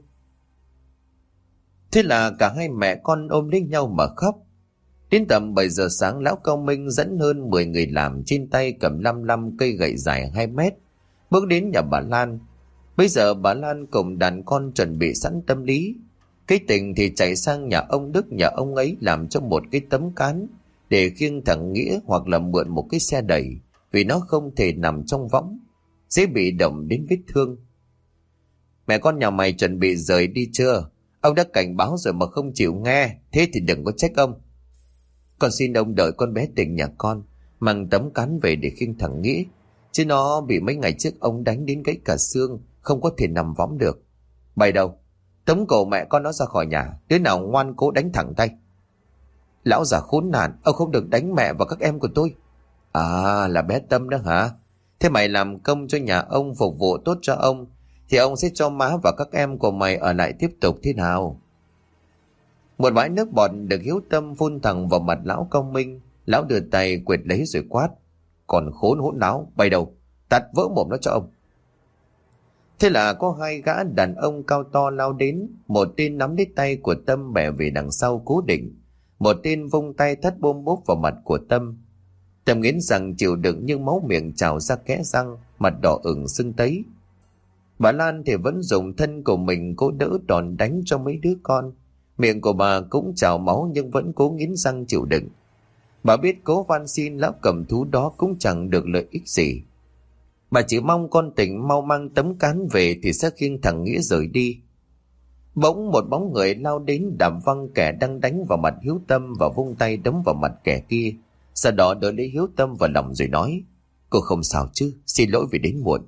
Thế là cả hai mẹ con ôm lấy nhau mà khóc. Đến tầm 7 giờ sáng, lão Cao Minh dẫn hơn 10 người làm, trên tay cầm 55 cây gậy dài 2 mét, bước đến nhà bà Lan. Bây giờ bà Lan cùng đàn con chuẩn bị sẵn tâm lý. Cái Tình thì chạy sang nhà ông Đức, nhà ông ấy làm cho một cái tấm cán để khiêng thằng Nghĩa, hoặc là mượn một cái xe đẩy, vì nó không thể nằm trong võng, dễ bị động đến vết thương. Mẹ con nhà mày chuẩn bị rời đi chưa? Ông đã cảnh báo rồi mà không chịu nghe, thế thì đừng có trách ông. Con xin ông đợi con bé Tình nhà con mang tấm cán về để khiêng thằng Nghĩa, chứ nó bị mấy ngày trước ông đánh đến gãy cả xương, không có thể nằm võng được. Bày đâu, tống cổ mẹ con nó ra khỏi nhà, đứa nào ngoan cố đánh thẳng tay. Lão già khốn nạn, ông không được đánh mẹ và các em của tôi. À, là bé Tâm đó hả? Thế mày làm công cho nhà ông, phục vụ tốt cho ông, thì ông sẽ cho má và các em của mày ở lại tiếp tục thế nào? Một bãi nước bọt được Hiếu Tâm phun thẳng vào mặt lão Cao Minh. Lão đưa tay quệt lấy rồi quát. Còn khốn hỗn láo, bay đầu, tạt vỡ mồm nó cho ông. Thế là có hai gã đàn ông cao to lao đến. Một tên nắm lấy tay của Tâm bẻ về đằng sau cố định, một tên vung tay thắt bôm bốp vào mặt của Tâm. Tâm nghiến răng chịu đựng nhưng máu miệng trào ra kẽ răng, mặt đỏ ửng sưng tấy. Bà Lan thì vẫn dùng thân của mình cố đỡ đòn đánh cho mấy đứa con. Miệng của bà cũng trào máu nhưng vẫn cố nghiến răng chịu đựng. Bà biết cố van xin lão cầm thú đó cũng chẳng được lợi ích gì. Bà chỉ mong con Tình mau mang tấm cán về thì sẽ khiêng thằng Nghĩa rời đi. Bỗng một bóng người lao đến đạp văng kẻ đang đánh vào mặt Hiếu Tâm và vung tay đấm vào mặt kẻ kia. Sau đó đỡ lấy Hiếu Tâm vào lòng rồi nói: Cô không sao chứ, xin lỗi vì đến muộn.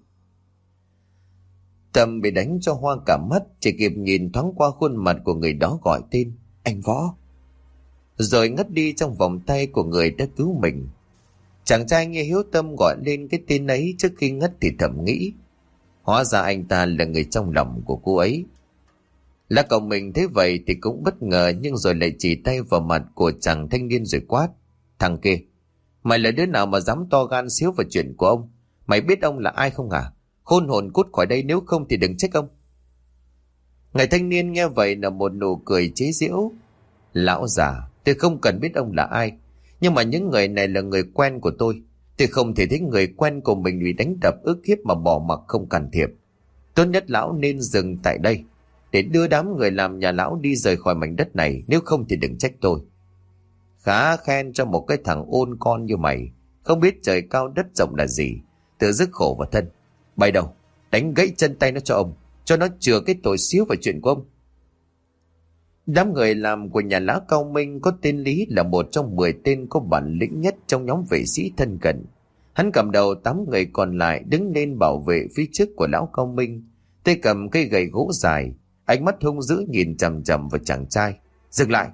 Tâm bị đánh cho hoa cả mắt, chỉ kịp nhìn thoáng qua khuôn mặt của người đó gọi tên: Anh Võ. Rồi ngất đi trong vòng tay của người đã cứu mình. Chàng trai nghe Hiếu Tâm gọi lên cái tên ấy trước khi ngất thì thầm nghĩ: Hóa ra anh ta là người trong lòng của cô ấy. Lá cậu mình thấy vậy thì cũng bất ngờ, nhưng rồi lại chỉ tay vào mặt của chàng thanh niên rồi quát: Thằng kia, mày là đứa nào mà dám to gan xíu vào chuyện của ông? Mày biết ông là ai không hả? Khôn hồn cút khỏi đây, nếu không thì đừng trách ông. Người thanh niên nghe vậy là một nụ cười chế giễu: Lão già, tôi không cần biết ông là ai, nhưng mà những người này là người quen của tôi. Tôi không thể thấy người quen của mình bị đánh đập ức hiếp mà bỏ mặc không can thiệp. Tốt nhất lão nên dừng tại đây để đưa đám người làm nhà lão đi rời khỏi mảnh đất này, nếu không thì đừng trách tôi. Khá khen cho một cái thằng ôn con như mày, không biết trời cao đất rộng là gì, tự dứt khổ vào thân. Bay đầu, đánh gãy chân tay nó cho ông, cho nó chừa cái tội xíu vào chuyện của ông. Đám người làm của nhà lão Cao Minh có tên Lý là một trong 10 tên có bản lĩnh nhất trong nhóm vệ sĩ thân cận. Hắn cầm đầu 8 người còn lại đứng lên bảo vệ phía trước của lão Cao Minh, tay cầm cây gậy gỗ dài, ánh mắt hung dữ nhìn chằm chằm vào chàng trai. Dừng lại!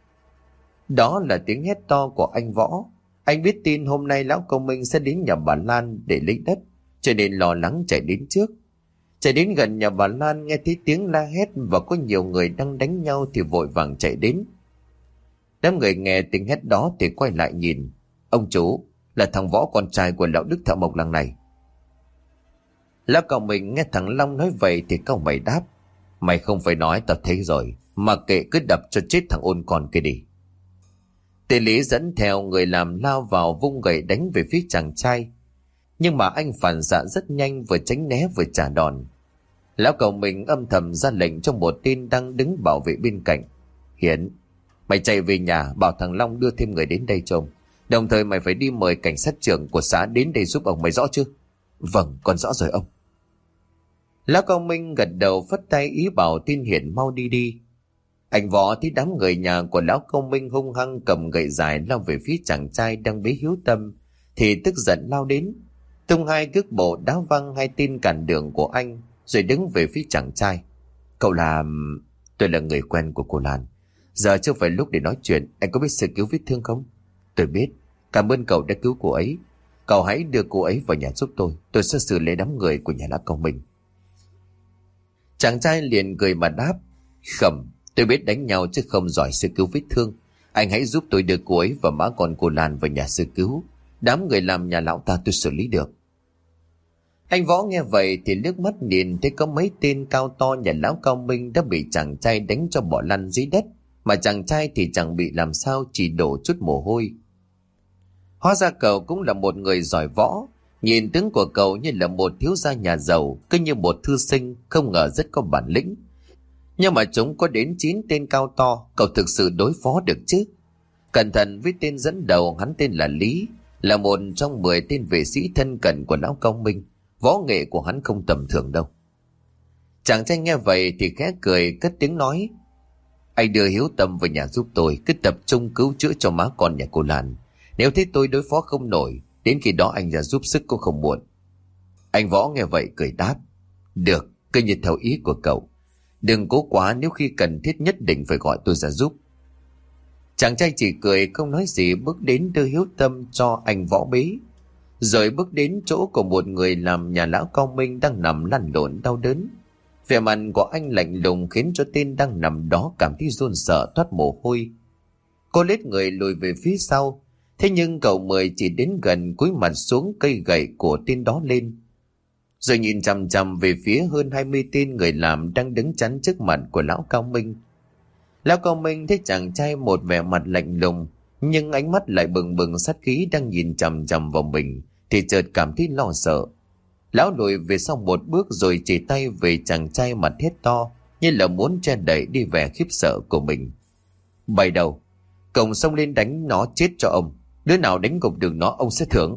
Đó là tiếng hét to của anh Võ. Anh biết tin hôm nay lão Cao Minh sẽ đến nhà bà Lan để lấy đất, cho nên lo lắng chạy đến trước. Chạy đến gần nhà bà Lan, nghe thấy tiếng la hét và có nhiều người đang đánh nhau thì vội vàng chạy đến. Đám người nghe tiếng hét đó thì quay lại nhìn. Ông chủ, là thằng Võ, con trai của lão Đức thợ mộc làng này. Lão Cao Minh nghe thằng Long nói vậy thì cau mày đáp: Mày không phải nói, tao thấy rồi, mà kệ, cứ đập cho chết thằng ôn con kia đi. Tên Lý dẫn theo người làm lao vào vung gậy đánh về phía chàng trai, nhưng mà anh phản xạ rất nhanh, vừa tránh né vừa trả đòn. Lão Cao Minh âm thầm ra lệnh cho một tên đang đứng bảo vệ bên cạnh: Hiển, mày chạy về nhà bảo thằng Long đưa thêm người đến đây trông, đồng thời mày phải đi mời cảnh sát trưởng của xã đến đây giúp ông, mày rõ chưa? Vâng, con rõ rồi ông. Lão Cao Minh gật đầu phất tay ý bảo tên Hiển mau đi đi. Anh Võ thấy đám người nhà của lão Cao Minh hung hăng cầm gậy dài lao về phía chàng trai đang bế Hiếu Tâm thì tức giận lao đến. tung hai cước bộ đá văng hai tên cản đường của anh, rồi đứng về phía chàng trai. Cậu là... Tôi là người quen của cô Lan. Giờ chưa phải lúc để nói chuyện. Anh có biết sơ cứu vết thương không? Tôi biết. Cảm ơn cậu đã cứu cô ấy. Cậu hãy đưa cô ấy vào nhà giúp tôi. Tôi sẽ xử lý đám người của nhà lá công minh. Chàng trai liền cười mà đáp. Không, tôi biết đánh nhau chứ không giỏi sơ cứu vết thương. Anh hãy giúp tôi đưa cô ấy và má con cô Lan vào nhà sơ cứu. Đám người làm nhà lão ta tôi xử lý được. Anh Võ nghe vậy thì liếc mắt nhìn thấy có mấy tên cao to nhà lão cao minh đã bị chàng trai đánh cho bỏ lăn dưới đất, mà chàng trai thì chẳng bị làm sao, chỉ đổ chút mồ hôi. Hóa ra cậu cũng là một người giỏi võ. Nhìn tướng của cậu như là một thiếu gia nhà giàu, cứ như một thư sinh, không ngờ rất có bản lĩnh. Nhưng mà chúng có đến 9 tên cao to, cậu thực sự đối phó được chứ? Cẩn thận với tên dẫn đầu, hắn tên là Lý, là một trong 10 tên vệ sĩ thân cận của lão công minh. Võ nghệ của hắn không tầm thường đâu. Chàng trai nghe vậy thì khẽ cười, cất tiếng nói. Anh đưa Hiếu Tâm về nhà giúp tôi, cứ tập trung cứu chữa cho má con nhà cô Lan. Nếu thấy tôi đối phó không nổi, đến khi đó anh ra giúp sức cũng không muộn. Anh Võ nghe vậy cười đáp. Được, cứ như theo ý của cậu. Đừng cố quá, nếu khi cần thiết nhất định phải gọi tôi ra giúp. Chàng trai chỉ cười không nói gì, bước đến đưa Hiếu Tâm cho anh Võ bế. Rồi bước đến chỗ của một người làm nhà lão cao minh đang nằm lăn lộn đau đớn. Vẻ mặt của anh lạnh lùng khiến cho tên đang nằm đó cảm thấy run sợ, toát mồ hôi. Cô lết người lùi về phía sau. Thế nhưng cậu Mười chỉ đến gần, cúi mặt xuống cây gậy của tên đó lên, rồi nhìn chằm chằm về phía hơn 20 tên người làm đang đứng chắn trước mặt của lão cao minh. Lão cao minh thấy chàng trai một vẻ mặt lạnh lùng, nhưng ánh mắt lại bừng bừng sát khí đang nhìn chằm chằm vào mình, thì chợt cảm thấy lo sợ. Lão lùi về sau một bước rồi chỉ tay về chàng trai mặt hét to, như là muốn che đậy đi vẻ khiếp sợ của mình. Bày đầu, cổng xông lên đánh nó chết cho ông. Đứa nào đánh gục được nó ông sẽ thưởng.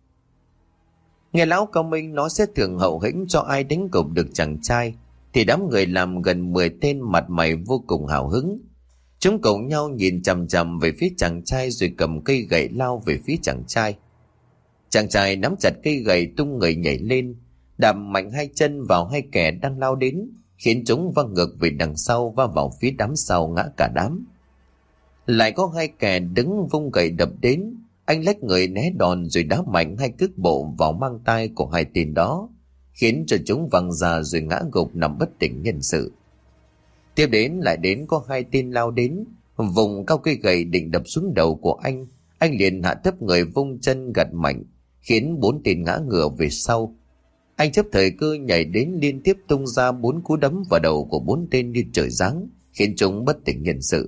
Nghe lão cao minh nó sẽ thưởng hậu hĩnh cho ai đánh gục được chàng trai, thì đám người làm gần 10 tên mặt mày vô cùng hào hứng. Chúng cùng nhau nhìn chằm chằm về phía chàng trai rồi cầm cây gậy lao về phía chàng trai. Chàng trai nắm chặt cây gậy tung người nhảy lên, đạp mạnh hai chân vào hai kẻ đang lao đến, khiến chúng văng ngược về đằng sau và vào phía đám sau ngã cả đám. Lại có hai kẻ đứng vung gậy đập đến, anh lách người né đòn rồi đá mạnh hai cước bộ vào mang tay của hai tên đó, khiến cho chúng văng ra rồi ngã gục nằm bất tỉnh nhân sự. Tiếp đến lại đến có hai tên lao đến, vùng cao cây gậy định đập xuống đầu của anh liền hạ thấp người vung chân gật mạnh, khiến 4 tên ngã ngửa về sau. Anh chấp thời cơ nhảy đến liên tiếp tung ra 4 cú đấm vào đầu của 4 tên như trời giáng, khiến chúng bất tỉnh nhân sự.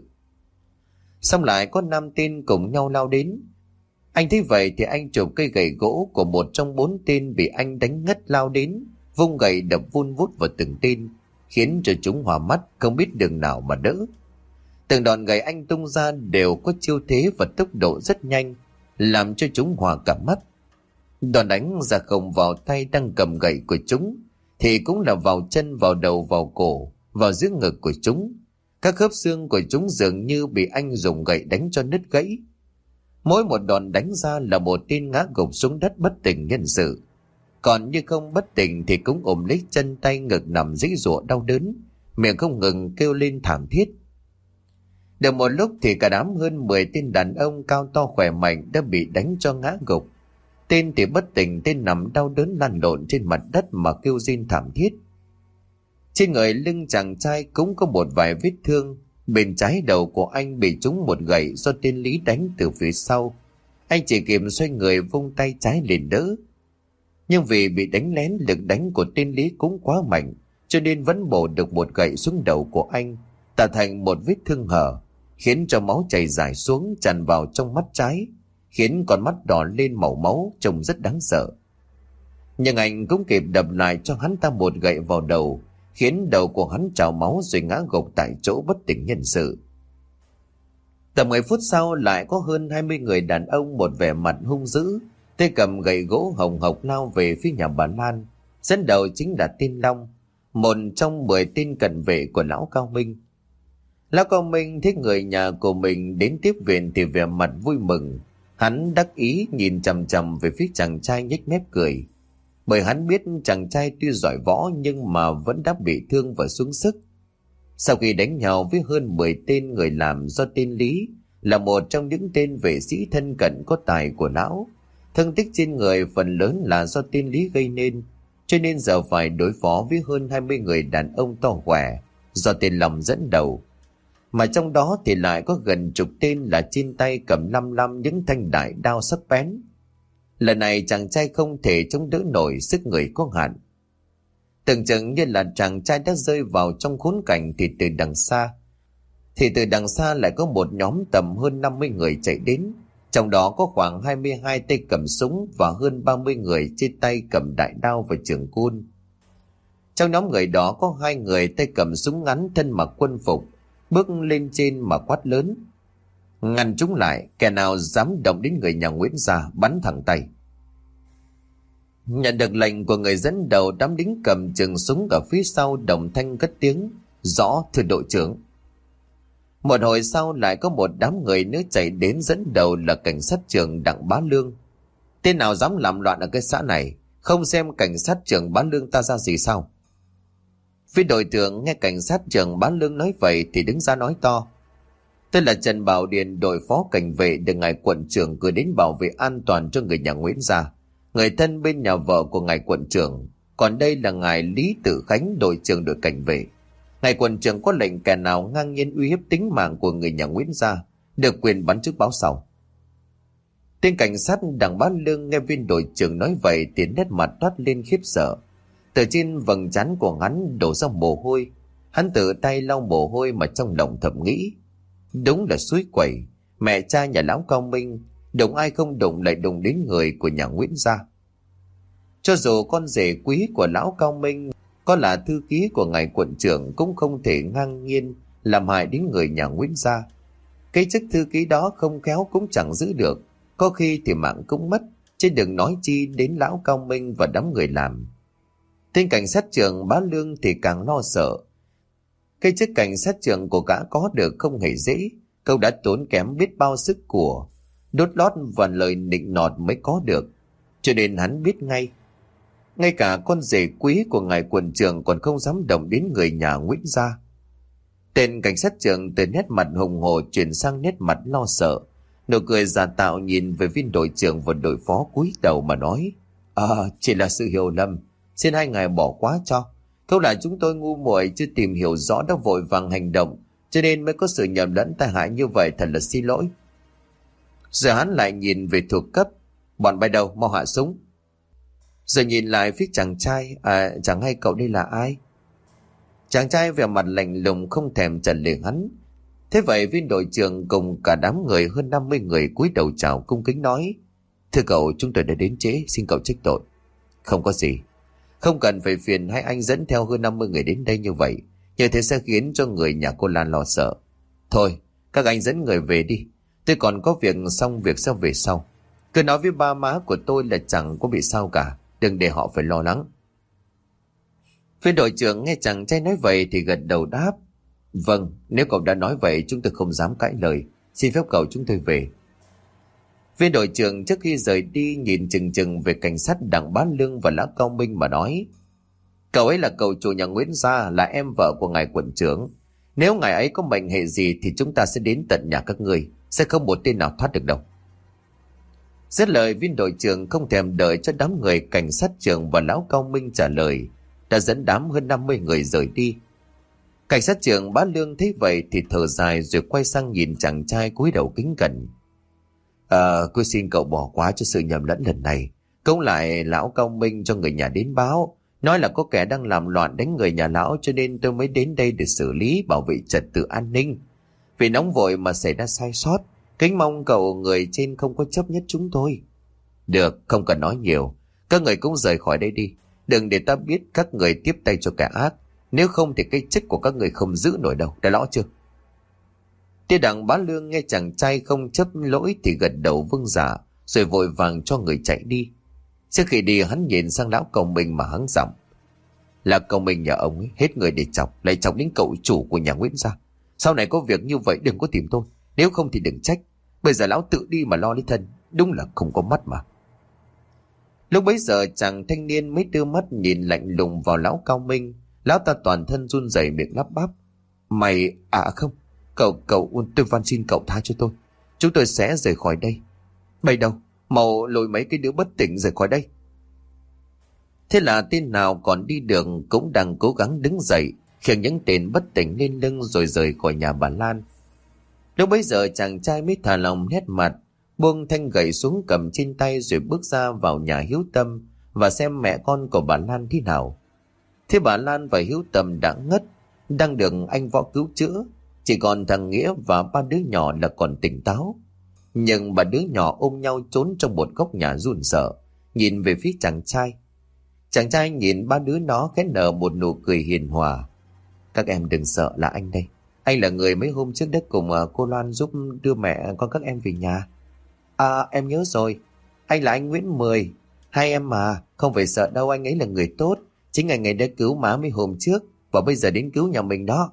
Xong lại có 5 tên cùng nhau lao đến. Anh thấy vậy thì anh chụp cây gậy gỗ của một trong 4 tên bị anh đánh ngất lao đến, vung gậy đập vun vút vào từng tên, khiến cho chúng hòa mắt không biết đường nào mà đỡ. Từng đòn gậy anh tung ra đều có chiêu thế và tốc độ rất nhanh, làm cho chúng hòa cả mắt. Đòn đánh ra không vào tay đang cầm gậy của chúng, thì cũng là vào chân, vào đầu, vào cổ, vào giữa ngực của chúng. Các khớp xương của chúng dường như bị anh dùng gậy đánh cho nứt gãy. Mỗi một đòn đánh ra là một tên ngã gục xuống đất bất tỉnh nhân sự. Còn như không bất tỉnh thì cũng ôm lấy chân tay ngực nằm giãy giụa đau đớn, miệng không ngừng kêu lên thảm thiết. Được một lúc thì cả đám hơn 10 tên đàn ông cao to khỏe mạnh đã bị đánh cho ngã gục. Tên thì bất tỉnh, tên nằm đau đớn lăn lộn trên mặt đất mà kêu rên thảm thiết. Trên người lưng chàng trai cũng có một vài vết thương. Bên trái đầu của anh bị trúng một gậy do tên Lý đánh từ phía sau. Anh chỉ kịp xoay người vung tay trái lên đỡ. Nhưng vì bị đánh lén, lực đánh của tên Lý cũng quá mạnh, cho nên vẫn bổ được một gậy xuống đầu của anh, tạo thành một vết thương hở, khiến cho máu chảy dài xuống tràn vào trong mắt trái, khiến con mắt đỏ lên màu máu, trông rất đáng sợ. Nhưng anh cũng kịp đập lại cho hắn ta một gậy vào đầu, khiến đầu của hắn trào máu rồi ngã gục tại chỗ bất tỉnh nhân sự. Tầm 10 phút sau lại có hơn 20 người đàn ông một vẻ mặt hung dữ, tay cầm gậy gỗ hồng hộc lao về phía nhà bà Lan. Dẫn đầu chính là tên Long, một trong 10 tên cận vệ của lão Cao Minh. Lão Cao Minh thấy người nhà của mình đến tiếp viện thì vẻ mặt vui mừng. Hắn đắc ý nhìn chằm chằm về phía chàng trai nhếch mép cười. Bởi hắn biết chàng trai tuy giỏi võ nhưng mà vẫn đã bị thương và xuống sức. Sau khi đánh nhau với hơn 10 tên người làm do tên Lý, là một trong những tên vệ sĩ thân cận có tài của lão, thương tích trên người phần lớn là do tên Lý gây nên, cho nên giờ phải đối phó với hơn 20 người đàn ông to khỏe do tên Long dẫn đầu. Mà trong đó thì lại có gần chục tên là trên tay cầm lăm những thanh đại đao sắc bén. Lần này chàng trai không thể chống đỡ nổi, sức người có hạn. Tưởng chừng như là chàng trai đã rơi vào trong khốn cảnh thì từ đằng xa lại có một nhóm tầm hơn 50 người chạy đến. Trong đó có khoảng 22 tay cầm súng và hơn 30 người trên tay cầm đại đao và trường côn. Trong nhóm người đó có 2 người tay cầm súng ngắn thân mặc quân phục, bước lên trên mà quát lớn: ngăn chúng lại, kẻ nào dám động đến người nhà Nguyễn gia bắn thẳng tay. Nhận được lệnh của người dẫn đầu, đám lính cầm trường súng ở phía sau đồng thanh cất tiếng: rõ thưa đội trưởng. Một hồi sau lại có một đám người nữa chạy đến, dẫn đầu là cảnh sát trưởng Đặng Bá Lương. Tên nào dám làm loạn ở cái xã này, không xem cảnh sát trưởng Bá Lương ta ra gì sao? Phía đội trưởng nghe cảnh sát trưởng Bá Lương nói vậy thì đứng ra nói to: tôi là Trần Bảo Điền, đội phó cảnh vệ được ngài quận trưởng cử đến bảo vệ an toàn cho người nhà Nguyễn gia, người thân bên nhà vợ của ngài quận trưởng. Còn đây là ngài Lý Tử Khánh, đội trưởng đội cảnh vệ. Ngài quận trưởng có lệnh kẻ nào ngang nhiên uy hiếp tính mạng của người nhà Nguyễn gia được quyền bắn trước báo sau. Tên cảnh sát Đặng Bá Lương nghe viên đội trưởng nói vậy thì nét mặt toát lên khiếp sợ. Từ trên vầng trán của hắn đổ ra mồ hôi. Hắn tự tay lau mồ hôi mà trong lòng thầm nghĩ: đúng là suối quẩy, mẹ cha nhà lão Cao Minh, đụng ai không đụng lại đụng đến người của nhà Nguyễn gia. Cho dù con rể quý của lão Cao Minh có là thư ký của ngài quận trưởng cũng không thể ngang nhiên làm hại đến người nhà Nguyễn gia. Cái chức thư ký đó không khéo cũng chẳng giữ được, có khi thì mạng cũng mất, chứ đừng nói chi đến lão Cao Minh và đám người làm. Tên cảnh sát trưởng Bá Lương thì càng lo sợ. Cái chức cảnh sát trưởng của gã có được không hề dễ, cậu đã tốn kém biết bao sức của, đốt lót và lời nịnh nọt mới có được, cho nên hắn biết ngay cả con rể quý của ngài quận trưởng còn không dám động đến người nhà Nguyễn gia. Tên cảnh sát trưởng từ nét mặt hùng hổ chuyển sang nét mặt lo sợ, nụ cười giả tạo nhìn về viên đội trưởng và đội phó cúi đầu mà nói: chỉ là sự hiểu lầm, xin hai ngài bỏ qua cho. Câu là chúng tôi ngu muội chưa tìm hiểu rõ đã vội vàng hành động, cho nên mới có sự nhầm lẫn tai hại như vậy, thật là xin lỗi. Giờ hắn lại nhìn về thuộc cấp: bọn bay đầu, mau hạ súng. Rồi nhìn lại phía chàng trai: chẳng hay cậu đây là ai? Chàng trai vẻ mặt lạnh lùng không thèm trả lời hắn. Thế vậy viên đội trưởng cùng cả đám người hơn 50 người cúi đầu chào cung kính nói: thưa cậu, chúng tôi đã đến trễ, xin cậu trách tội. Không có gì, không cần phải phiền hai anh dẫn theo hơn 50 người đến đây như vậy, như thế sẽ khiến cho người nhà cô Lan lo sợ. Thôi các anh dẫn người về đi, tôi còn có việc, xong việc sẽ về sau. Cứ nói với ba má của tôi là chẳng có bị sao cả, đừng để họ phải lo lắng. Viên đội trưởng nghe chàng trai nói vậy thì gật đầu đáp: vâng, nếu cậu đã nói vậy chúng tôi không dám cãi lời, xin phép cậu chúng tôi về. Viên đội trưởng trước khi rời đi nhìn chừng chừng về cảnh sát Đặng Bá Lương và lão Cao Minh mà nói: cậu ấy là cậu chủ nhà Nguyễn gia, là em vợ của ngài quận trưởng. Nếu ngài ấy có mệnh hệ gì thì chúng ta sẽ đến tận nhà các ngươi, sẽ không một tên nào thoát được đâu. Dứt lời, viên đội trưởng không thèm đợi cho đám người cảnh sát trưởng và lão Cao Minh trả lời, đã dẫn đám hơn 50 người rời đi. Cảnh sát trưởng Bá Lương thấy vậy thì thở dài rồi quay sang nhìn chàng trai cúi đầu kính cẩn: tôi xin cậu bỏ qua cho sự nhầm lẫn lần này. Cũng lại lão Cao Minh cho người nhà đến báo, nói là có kẻ đang làm loạn đánh người nhà lão, cho nên tôi mới đến đây để xử lý, bảo vệ trật tự an ninh. Vì nóng vội mà xảy ra sai sót, kính mong cậu người trên không có chấp nhất chúng tôi. Được, không cần nói nhiều, các người cũng rời khỏi đây đi, đừng để ta biết các người tiếp tay cho kẻ ác, nếu không thì cái chức của các người không giữ nổi đâu, đã rõ chưa? Tiêu Đặng Bá Lương nghe chàng trai không chấp lỗi thì gật đầu vâng dạ, rồi vội vàng cho người chạy đi. Trước khi đi hắn nhìn sang lão Cao Minh mà hắng giọng: là Cao Minh nhà ông ấy, hết người để chọc, lại chọc đến cậu chủ của nhà Nguyễn gia. Sau này có việc như vậy đừng có tìm tôi, nếu không thì đừng trách. Bây giờ lão tự đi mà lo lấy thân, Đúng là không có mắt mà. Lúc bấy giờ chàng thanh niên mới đưa mắt nhìn lạnh lùng vào lão Cao Minh. Lão ta toàn thân run rẩy miệng lắp bắp. Mày không. Cậu tôi van xin cậu tha cho tôi. Chúng tôi sẽ rời khỏi đây. Mày đâu? Mau lôi mấy cái đứa bất tỉnh rời khỏi đây. Thế là tên nào còn đi đường cũng đang cố gắng đứng dậy, khiêng những tên bất tỉnh lên lưng rồi rời khỏi nhà bà Lan. Lúc bấy giờ chàng trai mới thả lòng nét mặt, buông thanh gậy xuống cầm trên tay rồi bước ra vào nhà Hiếu Tâm và xem mẹ con của bà Lan thế nào. Thế bà Lan và Hiếu Tâm đã ngất, đang được anh Võ cứu chữa, chỉ còn thằng Nghĩa và ba đứa nhỏ là còn tỉnh táo. Nhưng ba đứa nhỏ ôm nhau trốn trong một góc nhà run sợ, nhìn về phía chàng trai. Chàng trai nhìn ba đứa nó khẽ nở một nụ cười hiền hòa. Các em đừng sợ, là anh đây. Anh là người mấy hôm trước đã cùng cô Loan giúp đưa mẹ con các em về nhà. Em nhớ rồi. Anh là anh Nguyễn Mười. Hai em mà, không phải sợ đâu, anh ấy là người tốt. Chính anh ấy đã cứu má mấy hôm trước và bây giờ đến cứu nhà mình đó.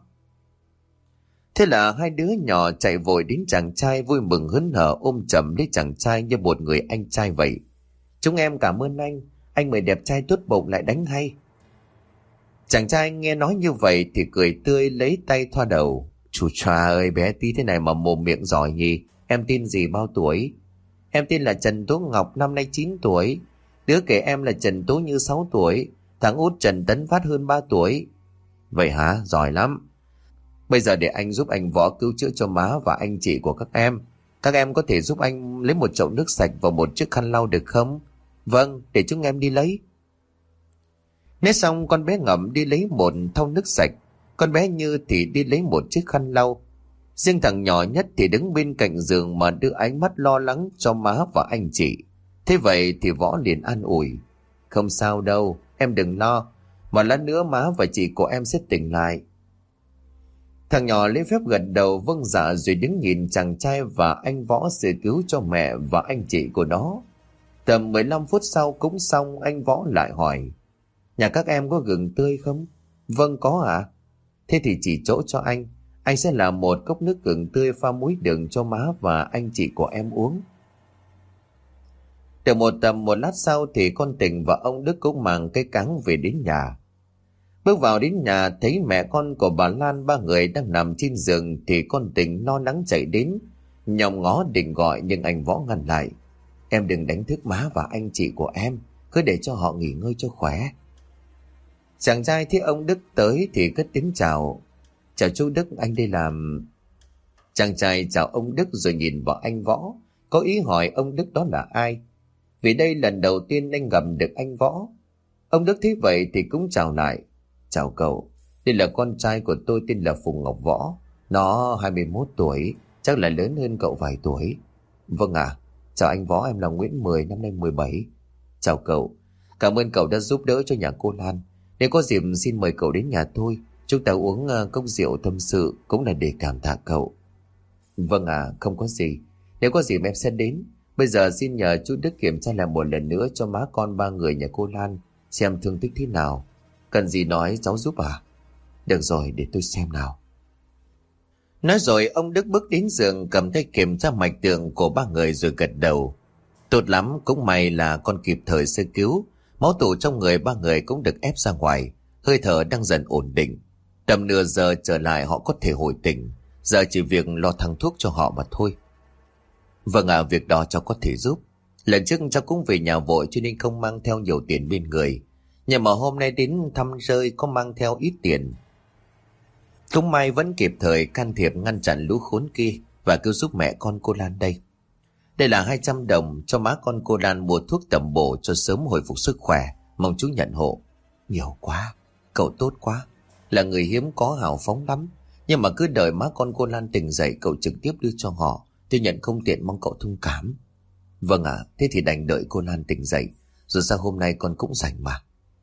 Thế là hai đứa nhỏ chạy vội đến chàng trai vui mừng hớn hở ôm chầm lấy chàng trai như một người anh trai vậy. Chúng em cảm ơn anh Mười đẹp trai tốt bụng lại đánh hay. Chàng trai nghe nói như vậy thì cười tươi lấy tay thoa đầu. Chú choa ơi, bé tí thế này mà mồm miệng giỏi nhỉ. Em tên gì, bao tuổi? Em tên là Trần Tố Ngọc, năm nay 9 tuổi. Đứa kể em là Trần Tố Như 6 tuổi. Thằng út Trần Tấn Phát hơn 3 tuổi. Vậy hả? Giỏi lắm. Bây giờ để anh giúp anh Võ cứu chữa cho má và anh chị của các em. Các em có thể giúp anh lấy một chậu nước sạch và một chiếc khăn lau được không? Vâng, để chúng em đi lấy. Nói xong con bé Ngậm đi lấy một thau nước sạch, con bé Như thì đi lấy một chiếc khăn lau. Riêng thằng nhỏ nhất thì đứng bên cạnh giường mà đưa ánh mắt lo lắng cho má và anh chị. Thế vậy thì Võ liền an ủi. Không sao đâu, em đừng lo. Một lát nữa má và chị của em sẽ tỉnh lại. Thằng nhỏ lấy phép gật đầu vâng dạ rồi đứng nhìn chàng trai và anh Võ sửa cứu cho mẹ và anh chị của nó. Tầm 15 phút sau cũng xong, anh Võ lại hỏi. Nhà các em có gừng tươi không? Vâng có ạ. Thế thì chỉ chỗ cho anh sẽ làm một cốc nước gừng tươi pha muối đường cho má và anh chị của em uống. Được một lát sau thì con Tình và ông Đức cũng mang cây cáng về đến nhà. Bước vào đến nhà thấy mẹ con của bà Lan ba người đang nằm trên giường thì con Tình lo lắng chạy đến, nhòm ngó định gọi nhưng anh Võ ngăn lại. Em đừng đánh thức má và anh chị của em, cứ để cho họ nghỉ ngơi cho khỏe. Chàng trai thấy ông Đức tới thì cất tiếng chào. Chào chú Đức, anh đây làm... Chàng trai chào ông Đức rồi nhìn vào anh Võ, có ý hỏi ông Đức đó là ai, vì đây lần đầu tiên anh gặp được anh Võ. Ông Đức thấy vậy thì cũng chào lại. Chào cậu, đây là con trai của tôi tên là Phùng Ngọc Võ. Nó 21 tuổi, chắc là lớn hơn cậu vài tuổi. Vâng ạ. Chào anh Võ, em là Nguyễn Mười, năm nay 17. Chào cậu, cảm ơn cậu đã giúp đỡ cho nhà cô Lan. Nếu có dịp xin mời cậu đến nhà tôi, chúng ta uống cốc rượu tâm sự, cũng là để cảm tạ cậu. Vâng ạ, không có gì. Nếu có dịp em sẽ đến. Bây giờ xin nhờ chú Đức kiểm tra lại một lần nữa cho má con ba người nhà cô Lan, xem thương tích thế nào. Cần gì nói cháu giúp à? Được rồi, để tôi xem nào. Nói rồi ông Đức bước đến giường cầm tay kiểm tra mạch tượng của ba người rồi gật đầu. Tốt lắm, cũng may là con kịp thời sơ cứu. Máu tụ trong người ba người cũng được ép ra ngoài, hơi thở đang dần ổn định. Tầm nửa giờ trở lại họ có thể hồi tỉnh. Giờ chỉ việc lo thang thuốc cho họ mà thôi. Vâng ạ, việc đó cháu có thể giúp. Lần trước cháu cũng về nhà vội cho nên không mang theo nhiều tiền bên người. Nhưng mà hôm nay đến thăm rơi có mang theo ít tiền. Cũng may vẫn kịp thời can thiệp ngăn chặn lũ khốn kia và cứu giúp mẹ con cô Lan đây. Đây là 200 đồng cho má con cô Lan mua thuốc tầm bổ cho sớm hồi phục sức khỏe. Mong chú nhận hộ. Nhiều quá, cậu tốt quá. Là người hiếm có hào phóng lắm. Nhưng mà cứ đợi má con cô Lan tỉnh dậy cậu trực tiếp đưa cho họ. Tôi nhận không tiện, mong cậu thông cảm. Vâng ạ, thế thì đành đợi cô Lan tỉnh dậy. Rồi sao hôm nay con cũng rảnh mà.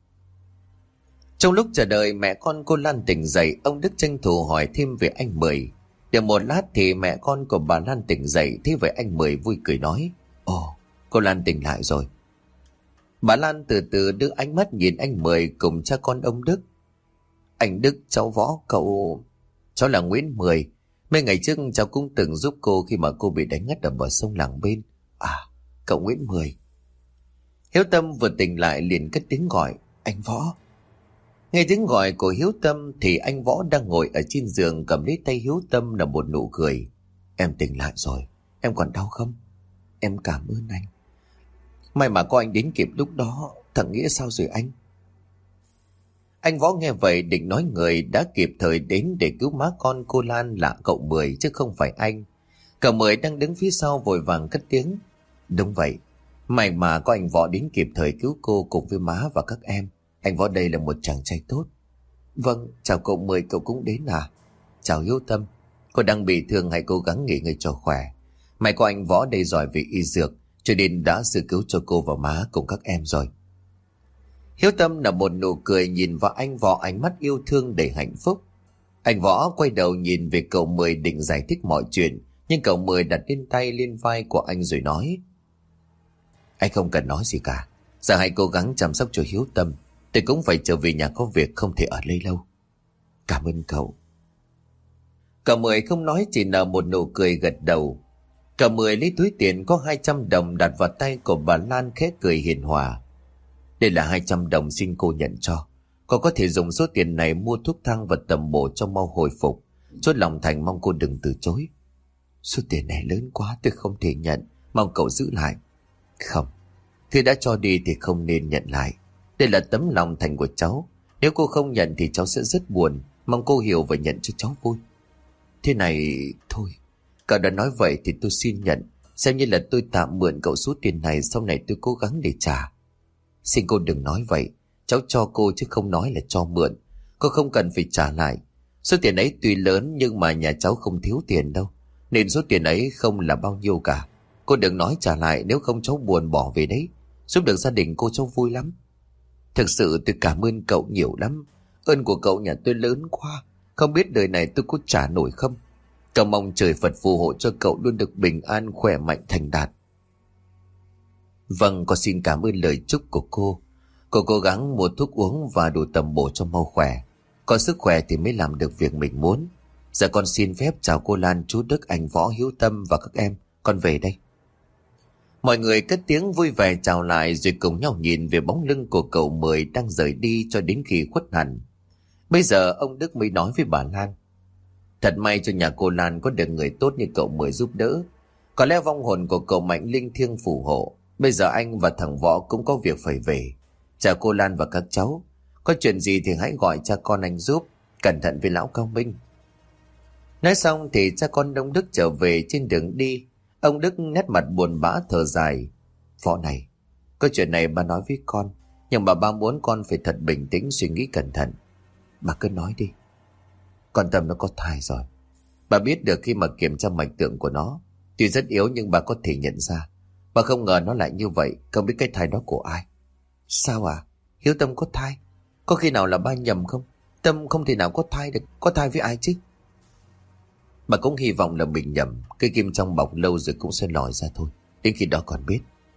Trong lúc chờ đợi mẹ con cô Lan tỉnh dậy, ông Đức tranh thủ hỏi thêm về anh Mười. Được một lát thì mẹ con của bà Lan tỉnh dậy, thế vậy anh Mười vui cười nói. Ồ, cô Lan tỉnh lại rồi. Bà Lan từ từ đưa ánh mắt nhìn anh Mười cùng cha con ông Đức. Anh Đức, cháu Võ, cậu... Cháu là Nguyễn Mười. Mấy ngày trước cháu cũng từng giúp cô khi mà cô bị đánh ngất ở bờ sông làng bên. À, cậu Nguyễn Mười. Hiếu Tâm vừa tỉnh lại liền cất tiếng gọi, anh Võ. Nghe tiếng gọi của Hiếu Tâm thì anh Võ đang ngồi ở trên giường cầm lấy tay Hiếu Tâm là một nụ cười. Em tỉnh lại rồi, em còn đau không? Em cảm ơn anh. May mà có anh đến kịp lúc đó. Thằng Nghĩa sao rồi anh? Anh Võ nghe vậy định nói người đã kịp thời đến để cứu má con cô Lan là cậu Mười chứ không phải anh. Cậu Mười đang đứng phía sau vội vàng cất tiếng. Đúng vậy, may mà có anh Võ đến kịp thời cứu cô cùng với má và các em. Anh Võ đây là một chàng trai tốt. Vâng, chào cậu Mười, cậu cũng đến à? Chào Hiếu Tâm, cô đang bị thương, hãy cố gắng nghỉ ngơi cho khỏe. May có anh Võ đây giỏi về y dược cho nên đã sơ cứu cho cô và má cùng các em rồi. Hiếu Tâm là một nụ cười nhìn vào anh Võ, ánh mắt yêu thương đầy hạnh phúc. Anh Võ quay đầu nhìn về cậu Mười định giải thích mọi chuyện, nhưng cậu Mười đặt lên tay lên vai của anh rồi nói. Anh không cần nói gì cả, giờ hãy cố gắng chăm sóc cho Hiếu Tâm. Tôi cũng phải trở về nhà có việc, không thể ở đây lâu. Cảm ơn cậu. Cậu Mười không nói, chỉ nở một nụ cười gật đầu. Cậu Mười lấy túi tiền có 200 đồng đặt vào tay của bà Lan, khẽ cười hiền hòa. Đây là 200 đồng xin cô nhận cho. Cô có thể dùng số tiền này mua thuốc thang và tầm bổ cho mau hồi phục. Chốt lòng thành mong cô đừng từ chối. Số tiền này lớn quá, tôi không thể nhận, mong cậu giữ lại. Không, thứ đã cho đi thì không nên nhận lại. Đây là tấm lòng thành của cháu. Nếu cô không nhận thì cháu sẽ rất buồn. Mong cô hiểu và nhận cho cháu vui. Thế này thôi, cậu đã nói vậy thì tôi xin nhận. Xem như là tôi tạm mượn cậu số tiền này, sau này tôi cố gắng để trả. Xin cô đừng nói vậy. Cháu cho cô chứ không nói là cho mượn. Cô không cần phải trả lại. Số tiền ấy tuy lớn nhưng mà nhà cháu không thiếu tiền đâu, nên số tiền ấy không là bao nhiêu cả. Cô đừng nói trả lại, nếu không cháu buồn bỏ về đấy. Giúp được gia đình cô cháu vui lắm. Thực sự tôi cảm ơn cậu nhiều lắm. Ơn của cậu nhà tôi lớn quá, không biết đời này tôi có trả nổi không. Cậu mong trời Phật phù hộ cho cậu luôn được bình an, khỏe mạnh, thành đạt. Vâng, con xin cảm ơn lời chúc của cô. Cô cố gắng mua thuốc uống và đủ tầm bổ cho mau khỏe. Có sức khỏe thì mới làm được việc mình muốn. Giờ con xin phép chào cô Lan, chú Đức, anh Võ, Hiếu Tâm và các em. Con về đây. Mọi người cất tiếng vui vẻ chào lại rồi cùng nhau nhìn về bóng lưng của cậu Mười đang rời đi cho đến khi khuất hẳn. Bây giờ ông Đức mới nói với bà Lan. Thật may cho nhà cô Lan có được người tốt như cậu Mười giúp đỡ. Có lẽ vong hồn của cậu Mạnh linh thiêng phù hộ. Bây giờ anh và thằng Võ cũng có việc phải về. Chào cô Lan và các cháu. Có chuyện gì thì hãy gọi cha con anh giúp. Cẩn thận với lão Cao Minh. Nói xong thì cha con ông Đức trở về. Trên đường đi, ông Đức nét mặt buồn bã thở dài. Võ này, có chuyện này bà nói với con, nhưng mà bà muốn con phải thật bình tĩnh suy nghĩ cẩn thận. Bà cứ nói đi. Con Tâm nó có thai rồi. Bà biết được khi mà kiểm tra mạch tượng của nó. Tuy rất yếu nhưng bà có thể nhận ra. Bà không ngờ nó lại như vậy. Không biết cái thai đó của ai. Sao à? Hiếu Tâm có thai? Có khi nào là ba nhầm không? Tâm không thể nào có thai được. Có thai với ai chứ? Bà cũng hy vọng là mình nhầm. Cây kim trong bọc lâu rồi cũng sẽ lòi ra thôi. Đến khi đó còn biết.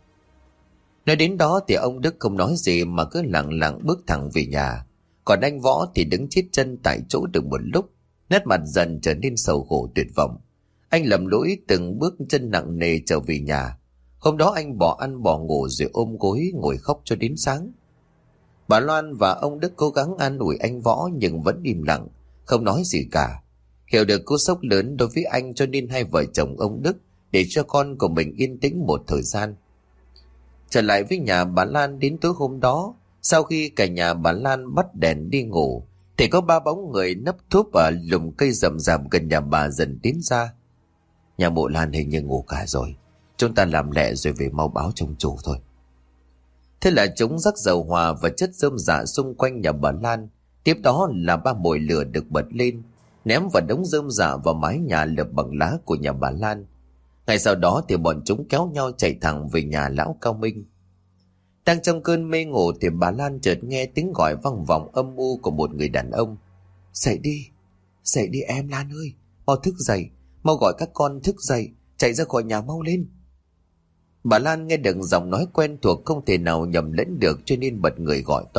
Nói đến đó thì ông Đức không nói gì mà cứ lặng lặng bước thẳng về nhà. Còn anh Võ thì đứng chết chân tại chỗ được một lúc. Nét mặt dần trở nên sầu khổ tuyệt vọng. Anh lầm lũi từng bước chân nặng nề trở về nhà. Hôm đó anh bỏ ăn bỏ ngủ rồi ôm gối ngồi khóc cho đến sáng. Bà Loan và ông Đức cố gắng an ủi anh Võ nhưng vẫn im lặng, không nói gì cả. Hiểu được cú sốc lớn đối với anh cho nên hai vợ chồng ông Đức để cho con của mình yên tĩnh một thời gian. Trở lại với nhà bà Lan đến tối hôm đó, sau khi cả nhà bà Lan bắt đèn đi ngủ, thì có ba bóng người nấp thúp ở lùm cây rậm rạp gần nhà bà dần tiến ra. Nhà mụ Lan hình như ngủ cả rồi. Chúng ta làm lẹ rồi về mau báo trong chủ thôi. Thế là chúng rắc dầu hòa và chất rơm rạ xung quanh nhà bà Lan. Tiếp đó là ba mồi lửa được bật lên, ném vào đống rơm rạ vào mái nhà lợp bằng lá của nhà bà Lan. Ngay sau đó thì bọn chúng kéo nhau chạy thẳng về nhà lão Cao Minh. Đang trong cơn mê ngủ thì bà Lan chợt nghe tiếng gọi vang vọng âm u của một người đàn ông. Dậy đi em Lan ơi, mau thức dậy, mau gọi các con thức dậy, chạy ra khỏi nhà mau lên. Bà Lan nghe được giọng nói quen thuộc không thể nào nhầm lẫn được cho nên bật người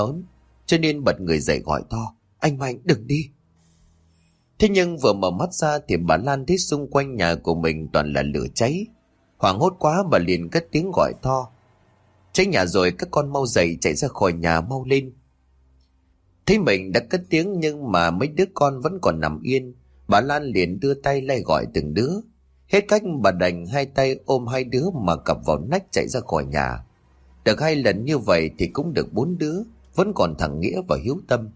dậy gọi to. Anh Mạnh đừng đi. Thế nhưng vừa mở mắt ra thì bà Lan thấy xung quanh nhà của mình toàn là lửa cháy. Hoảng hốt quá bà liền cất tiếng gọi to: cháy nhà rồi, các con mau dậy, chạy ra khỏi nhà mau lên. Thấy mình đã cất tiếng nhưng mà mấy đứa con vẫn còn nằm yên, bà Lan liền đưa tay lay gọi từng đứa. Hết cách bà đành hai tay ôm hai đứa mà cặp vào nách chạy ra khỏi nhà. Được 2 lần như vậy thì cũng được 4 đứa, vẫn còn thằng Nghĩa và Hiếu Tâm.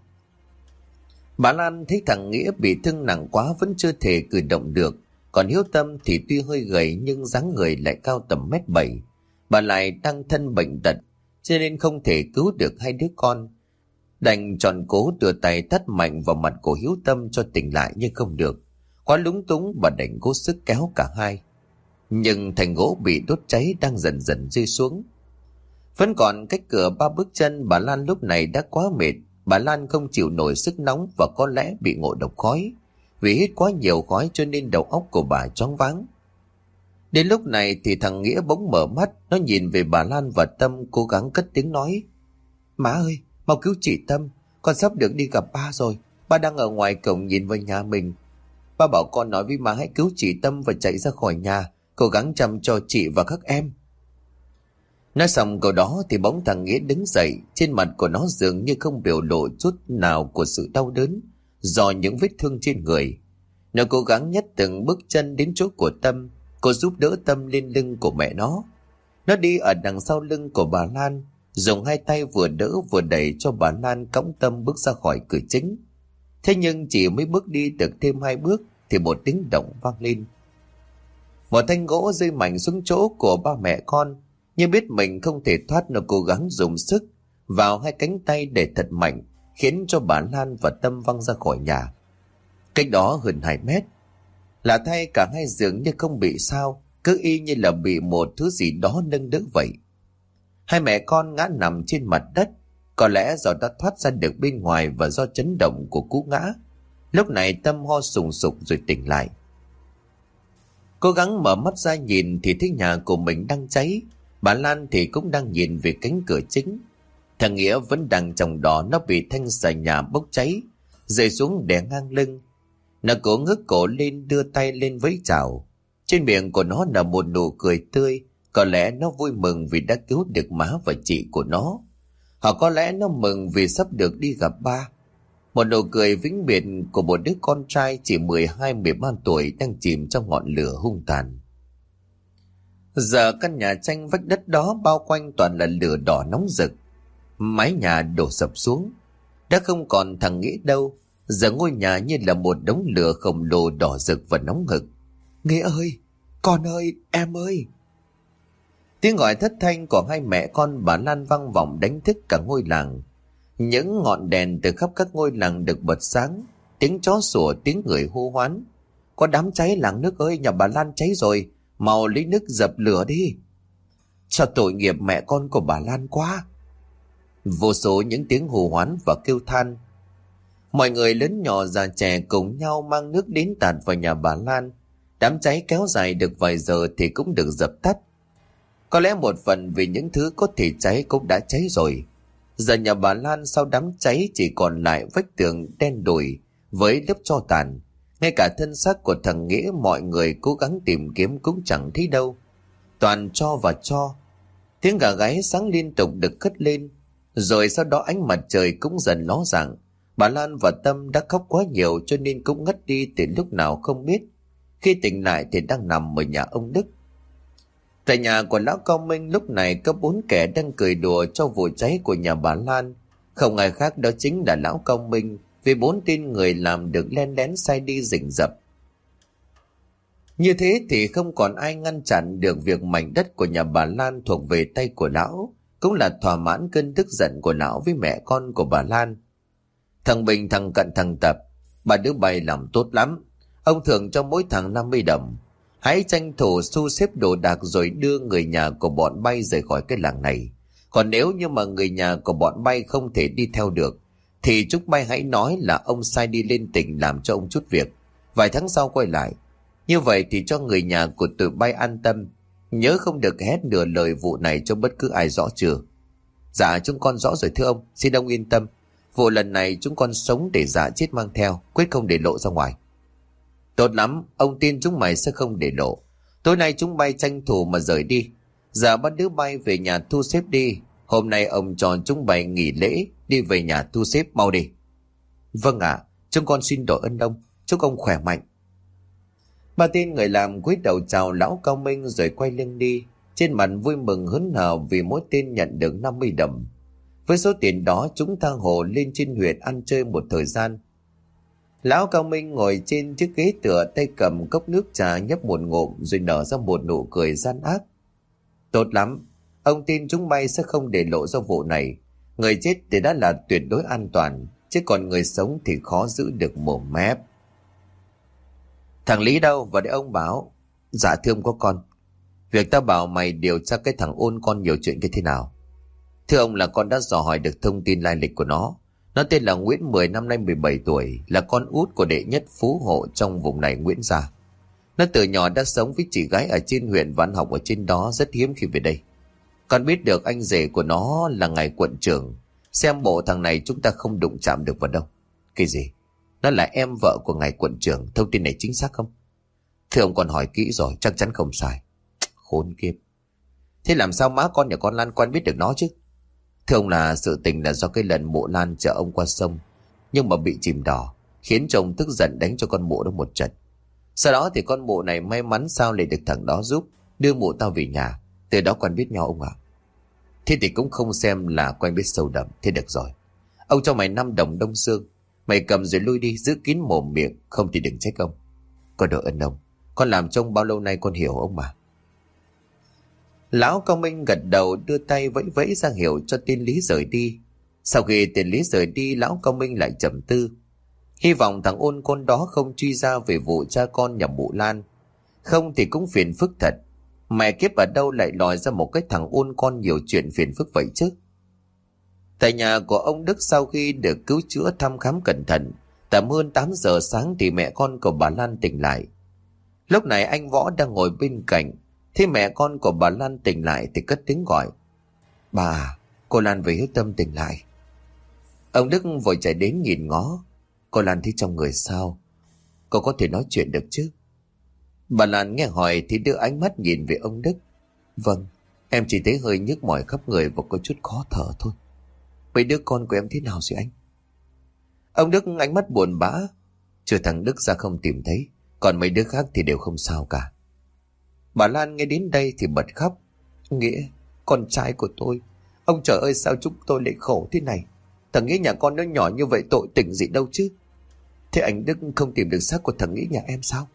Bà Lan thấy thằng Nghĩa bị thương nặng quá vẫn chưa thể cử động được, còn Hiếu Tâm thì tuy hơi gầy nhưng dáng người lại cao tầm 1m7. Bà lại đang thân bệnh tật cho nên không thể cứu được hai đứa con, đành tròn cố đưa tay tát mạnh vào mặt của Hiếu Tâm cho tỉnh lại nhưng không được. Quá lúng túng bà đành cố sức kéo cả hai, nhưng thành gỗ bị đốt cháy đang dần dần rơi xuống. Vẫn còn cách cửa 3 bước chân, bà Lan lúc này đã quá mệt. Bà Lan không chịu nổi sức nóng và có lẽ bị ngộ độc khói. Vì hít quá nhiều khói cho nên đầu óc của bà choáng váng. Đến lúc này thì thằng Nghĩa bỗng mở mắt, nó nhìn về bà Lan và Tâm, cố gắng cất tiếng nói: má ơi, mau cứu chị Tâm, con sắp được đi gặp ba rồi. Ba đang ở ngoài cổng nhìn vào nhà mình. Ba bảo con nói với má hãy cứu chị Tâm và chạy ra khỏi nhà, cố gắng chăm cho chị và các em. Nói xong câu đó thì bỗng thằng Nghĩa đứng dậy, trên mặt của nó dường như không biểu lộ chút nào của sự đau đớn do những vết thương trên người. Nó cố gắng nhấc từng bước chân đến chỗ của Tâm, cô giúp đỡ Tâm lên lưng của mẹ nó. Nó đi ở đằng sau lưng của bà Lan, dùng hai tay vừa đỡ vừa đẩy cho bà Lan cõng Tâm bước ra khỏi cửa chính. Thế nhưng chỉ mới bước đi được thêm 2 bước thì một tiếng động vang lên. Một thanh gỗ rơi mạnh xuống chỗ của ba mẹ con. như biết mình không thể thoát, nó cố gắng dùng sức vào hai cánh tay để thật mạnh, khiến cho bà Lan và Tâm văng ra khỏi nhà. Cách đó hơn 2 mét. Lạ thay cả hai dường như không bị sao, cứ y như là bị một thứ gì đó nâng đỡ vậy. Hai mẹ con ngã nằm trên mặt đất, có lẽ do đã thoát ra được bên ngoài và do chấn động của cú ngã. Lúc này Tâm ho sùng sục rồi tỉnh lại. Cố gắng mở mắt ra nhìn thì thấy nhà của mình đang cháy. Bà Lan thì cũng đang nhìn về cánh cửa chính. Thằng Nghĩa vẫn đang trong đó, nó bị thanh xà nhà bốc cháy, rơi xuống đè ngang lưng. Nó cố ngước cổ lên, đưa tay lên vẫy chào. Trên miệng của nó là một nụ cười tươi. Có lẽ nó vui mừng vì đã cứu được má và chị của nó. Hoặc có lẽ nó mừng vì sắp được đi gặp ba. Một nụ cười vĩnh biệt của một đứa con trai chỉ 12-13 tuổi đang chìm trong ngọn lửa hung tàn. Giờ căn nhà tranh vách đất đó bao quanh toàn là lửa đỏ nóng rực. Mái nhà đổ sập xuống. Đã không còn thằng Nghĩa đâu. Giờ ngôi nhà như là một đống lửa khổng lồ đỏ rực và nóng hực. Nghĩa ơi! Con ơi! Em ơi! Tiếng gọi thất thanh của hai mẹ con bà Lan vang vọng đánh thức cả ngôi làng. Những ngọn đèn từ khắp các ngôi làng được bật sáng, tiếng chó sủa, tiếng người hô hoán. Có đám cháy làng nước ơi, nhà bà Lan cháy rồi, mau lấy nước dập lửa đi. Sao tội nghiệp mẹ con của bà Lan quá. Vô số những tiếng hô hoán và kêu than. Mọi người lớn nhỏ già trẻ cùng nhau mang nước đến tạt vào nhà bà Lan. Đám cháy kéo dài được vài giờ thì cũng được dập tắt. Có lẽ một phần vì những thứ có thể cháy cũng đã cháy rồi. Giờ nhà bà Lan sau đám cháy chỉ còn lại vách tường đen đủi với lớp tro tàn. Ngay cả thân xác của thằng Nghĩa mọi người cố gắng tìm kiếm cũng chẳng thấy đâu. Toàn tro và tro. Tiếng gà gáy sáng liên tục được cất lên. Rồi sau đó ánh mặt trời cũng dần ló dạng. Bà Lan và Tâm đã khóc quá nhiều cho nên cũng ngất đi từ lúc nào không biết. Khi tỉnh lại thì đang nằm ở nhà ông Đức. Tại nhà của lão Cao Minh lúc này có 4 kẻ đang cười đùa cho vụ cháy của nhà bà Lan. Không ai khác đó chính là lão Cao Minh, vì 4 tên người làm được len lén sai đi rình rập. Như thế thì không còn ai ngăn chặn được việc mảnh đất của nhà bà Lan thuộc về tay của lão, cũng là thỏa mãn cơn tức giận của lão với mẹ con của bà Lan. Thằng Bình, thằng Cận, thằng Tập, 3 đứa bay làm tốt lắm. Ông thưởng cho mỗi thằng 50 đồng. Hãy tranh thủ thu xếp đồ đạc rồi đưa người nhà của bọn bay rời khỏi cái làng này. Còn nếu như mà người nhà của bọn bay không thể đi theo được, thì chúng bay hãy nói là ông sai đi lên tỉnh làm cho ông chút việc. Vài tháng sau quay lại. Như vậy thì cho người nhà của tụi bay an tâm. Nhớ không được hét nửa lời vụ này cho bất cứ ai, rõ chưa? Dạ chúng con rõ rồi thưa ông. Xin ông yên tâm. Vụ lần này chúng con sống để dạ chết mang theo, quyết không để lộ ra ngoài. Tốt lắm, ông tin chúng mày sẽ không để lộ. Tối nay chúng bay tranh thủ mà rời đi. Giờ bắt đứa bay về nhà thu xếp đi. Hôm nay ông cho chúng bay nghỉ lễ, đi về nhà thu xếp mau đi. Vâng ạ, chúng con xin đội ơn ông. Chúc ông khỏe mạnh. Ba tên người làm cúi đầu chào lão Cao Minh rồi quay lưng đi. Trên mặt vui mừng hớn hở vì mỗi tên nhận được 50 đồng. Với số tiền đó chúng tha hồ lên trên huyện ăn chơi một thời gian. Lão Cao Minh ngồi trên chiếc ghế tựa, tay cầm cốc nước trà nhấp một ngụm rồi nở ra một nụ cười gian ác. Tốt lắm, ông tin chúng bay sẽ không để lộ ra vụ này. Người chết thì đã là tuyệt đối an toàn, chứ còn người sống thì khó giữ được mồm mép. Thằng Lý đâu? Và để ông báo. Dạ thưa ông có con. Việc ta bảo mày điều tra cái thằng Ôn con nhiều chuyện cái thế nào? Thưa ông là con đã dò hỏi được thông tin lai lịch của nó. Nó tên là Nguyễn Mười, năm nay 17 tuổi, là con út của đệ nhất phú hộ trong vùng này Nguyễn gia. Nó từ nhỏ đã sống với chị gái ở trên huyện và ăn học ở trên đó, rất hiếm khi về đây. Con biết được anh rể của nó là ngài quận trưởng. Xem bộ thằng này chúng ta không đụng chạm được vào đâu. Cái gì? Nó là em vợ của ngài quận trưởng, thông tin này chính xác không? Thưa ông, con hỏi kỹ rồi, chắc chắn không sai. Khốn kiếp. Thế làm sao má con nhà con Lan quen biết được nó chứ? Thưa ông, là sự tình là do cái lần mụ Lan chở ông qua sông, nhưng mà bị chìm đò, khiến chồng tức giận đánh cho con mụ đó một trận. Sau đó thì con mụ này may mắn sao lại được thằng đó giúp, đưa mụ tao về nhà, từ đó quen biết nhau ông ạ. Thế thì cũng không xem là quen biết sâu đậm. Thế được rồi, ông cho mày 5 đồng Đông Dương, mày cầm rồi lui đi, giữ kín mồm miệng, không thì đừng trách ông. Con đội ơn ông, con làm trông bao lâu nay con hiểu ông mà. Lão Cao Minh gật đầu, đưa tay vẫy vẫy ra hiệu cho tên Lý rời đi. Sau khi tên Lý rời đi, lão Cao Minh lại trầm tư. Hy vọng thằng Ôn con đó không truy ra về vụ cha con nhà mụ Lan. Không thì cũng phiền phức thật. Mẹ kiếp ở đâu lại lòi ra một cái thằng Ôn con nhiều chuyện phiền phức vậy chứ. Tại nhà của ông Đức, sau khi được cứu chữa thăm khám cẩn thận, tầm hơn 8 giờ sáng thì mẹ con của bà Lan tỉnh lại. Lúc này anh Võ đang ngồi bên cạnh. Thế mẹ con của bà Lan tỉnh lại thì cất tiếng gọi. Bà, cô Lan về Hiếu Tâm tỉnh lại. Ông Đức vội chạy đến nhìn ngó. Cô Lan thấy trong người sao? Cô có thể nói chuyện được chứ? Bà Lan nghe hỏi thì đưa ánh mắt nhìn về ông Đức. Vâng, em chỉ thấy hơi nhức mỏi khắp người và có chút khó thở thôi. Vậy đứa con của em thế nào rồi anh? Ông Đức ánh mắt buồn bã. Chưa thằng Đức ra không tìm thấy, còn mấy đứa khác thì đều không sao cả. Bà Lan nghe đến đây thì bật khóc. Nghĩa, con trai của tôi. Ông trời ơi, sao chúng tôi lại khổ thế này? Thằng Nghĩa nhà con nó nhỏ như vậy, tội tình gì đâu chứ. Thế anh Đức không tìm được xác của thằng Nghĩa nhà em sao?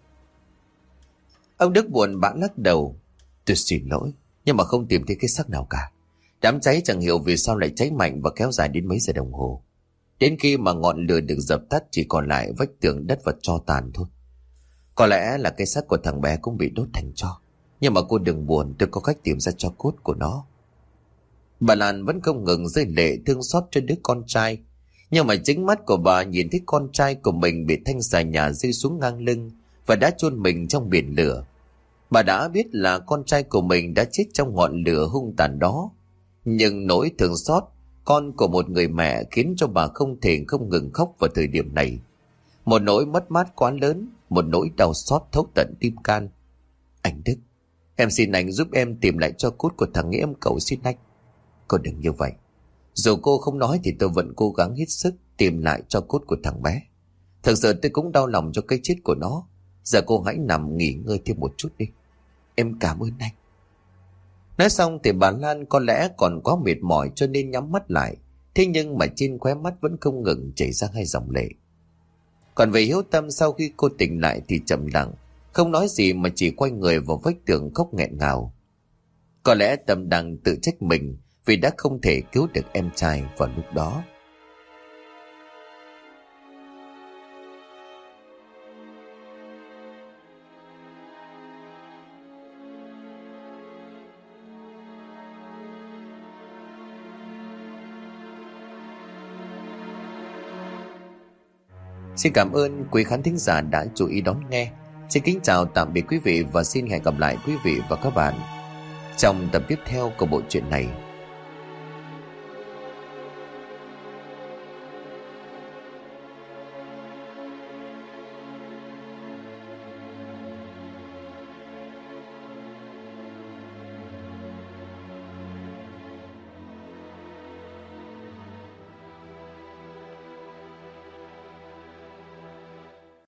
Ông Đức buồn bã lắc đầu. Tôi xin lỗi, nhưng mà không tìm thấy cái xác nào cả. Đám cháy chẳng hiểu vì sao lại cháy mạnh và kéo dài đến mấy giờ đồng hồ. Đến khi mà ngọn lửa được dập tắt, chỉ còn lại vách tường đất và tro tàn thôi. Có lẽ là cái xác của thằng bé cũng bị đốt thành tro. Nhưng mà cô đừng buồn, tôi có cách tìm ra tro cốt của nó. Bà Lan vẫn không ngừng rơi lệ thương xót cho đứa con trai. Nhưng mà chính mắt của bà nhìn thấy con trai của mình bị thanh xà nhà rơi xuống ngang lưng và đã chôn mình trong biển lửa. Bà đã biết là con trai của mình đã chết trong ngọn lửa hung tàn đó. Nhưng nỗi thương xót con của một người mẹ khiến cho bà không thể không ngừng khóc vào thời điểm này. Một nỗi mất mát quá lớn, một nỗi đau xót thấu tận tim can. Anh Đức, em xin anh giúp em tìm lại tro cốt của thằng Nghĩa, em cầu xin anh. Cô đừng như vậy. Dù cô không nói thì tôi vẫn cố gắng hết sức tìm lại tro cốt của thằng bé. Thực sự tôi cũng đau lòng cho cái chết của nó. Giờ cô hãy nằm nghỉ ngơi thêm một chút đi. Em cảm ơn anh. Nói xong thì bà Lan có lẽ còn quá mệt mỏi cho nên nhắm mắt lại. Thế nhưng mà trên khóe mắt vẫn không ngừng chảy ra 2 dòng lệ. Còn về Hiếu Tâm, sau khi cô tỉnh lại thì trầm lặng, không nói gì mà chỉ quay người vào vách tường khóc nghẹn ngào. Có lẽ Tâm đang tự trách mình vì đã không thể cứu được em trai vào lúc đó. Xin cảm ơn quý khán thính giả đã chú ý đón nghe. Xin kính chào tạm biệt quý vị và xin hẹn gặp lại quý vị và các bạn trong tập tiếp theo của bộ truyện này.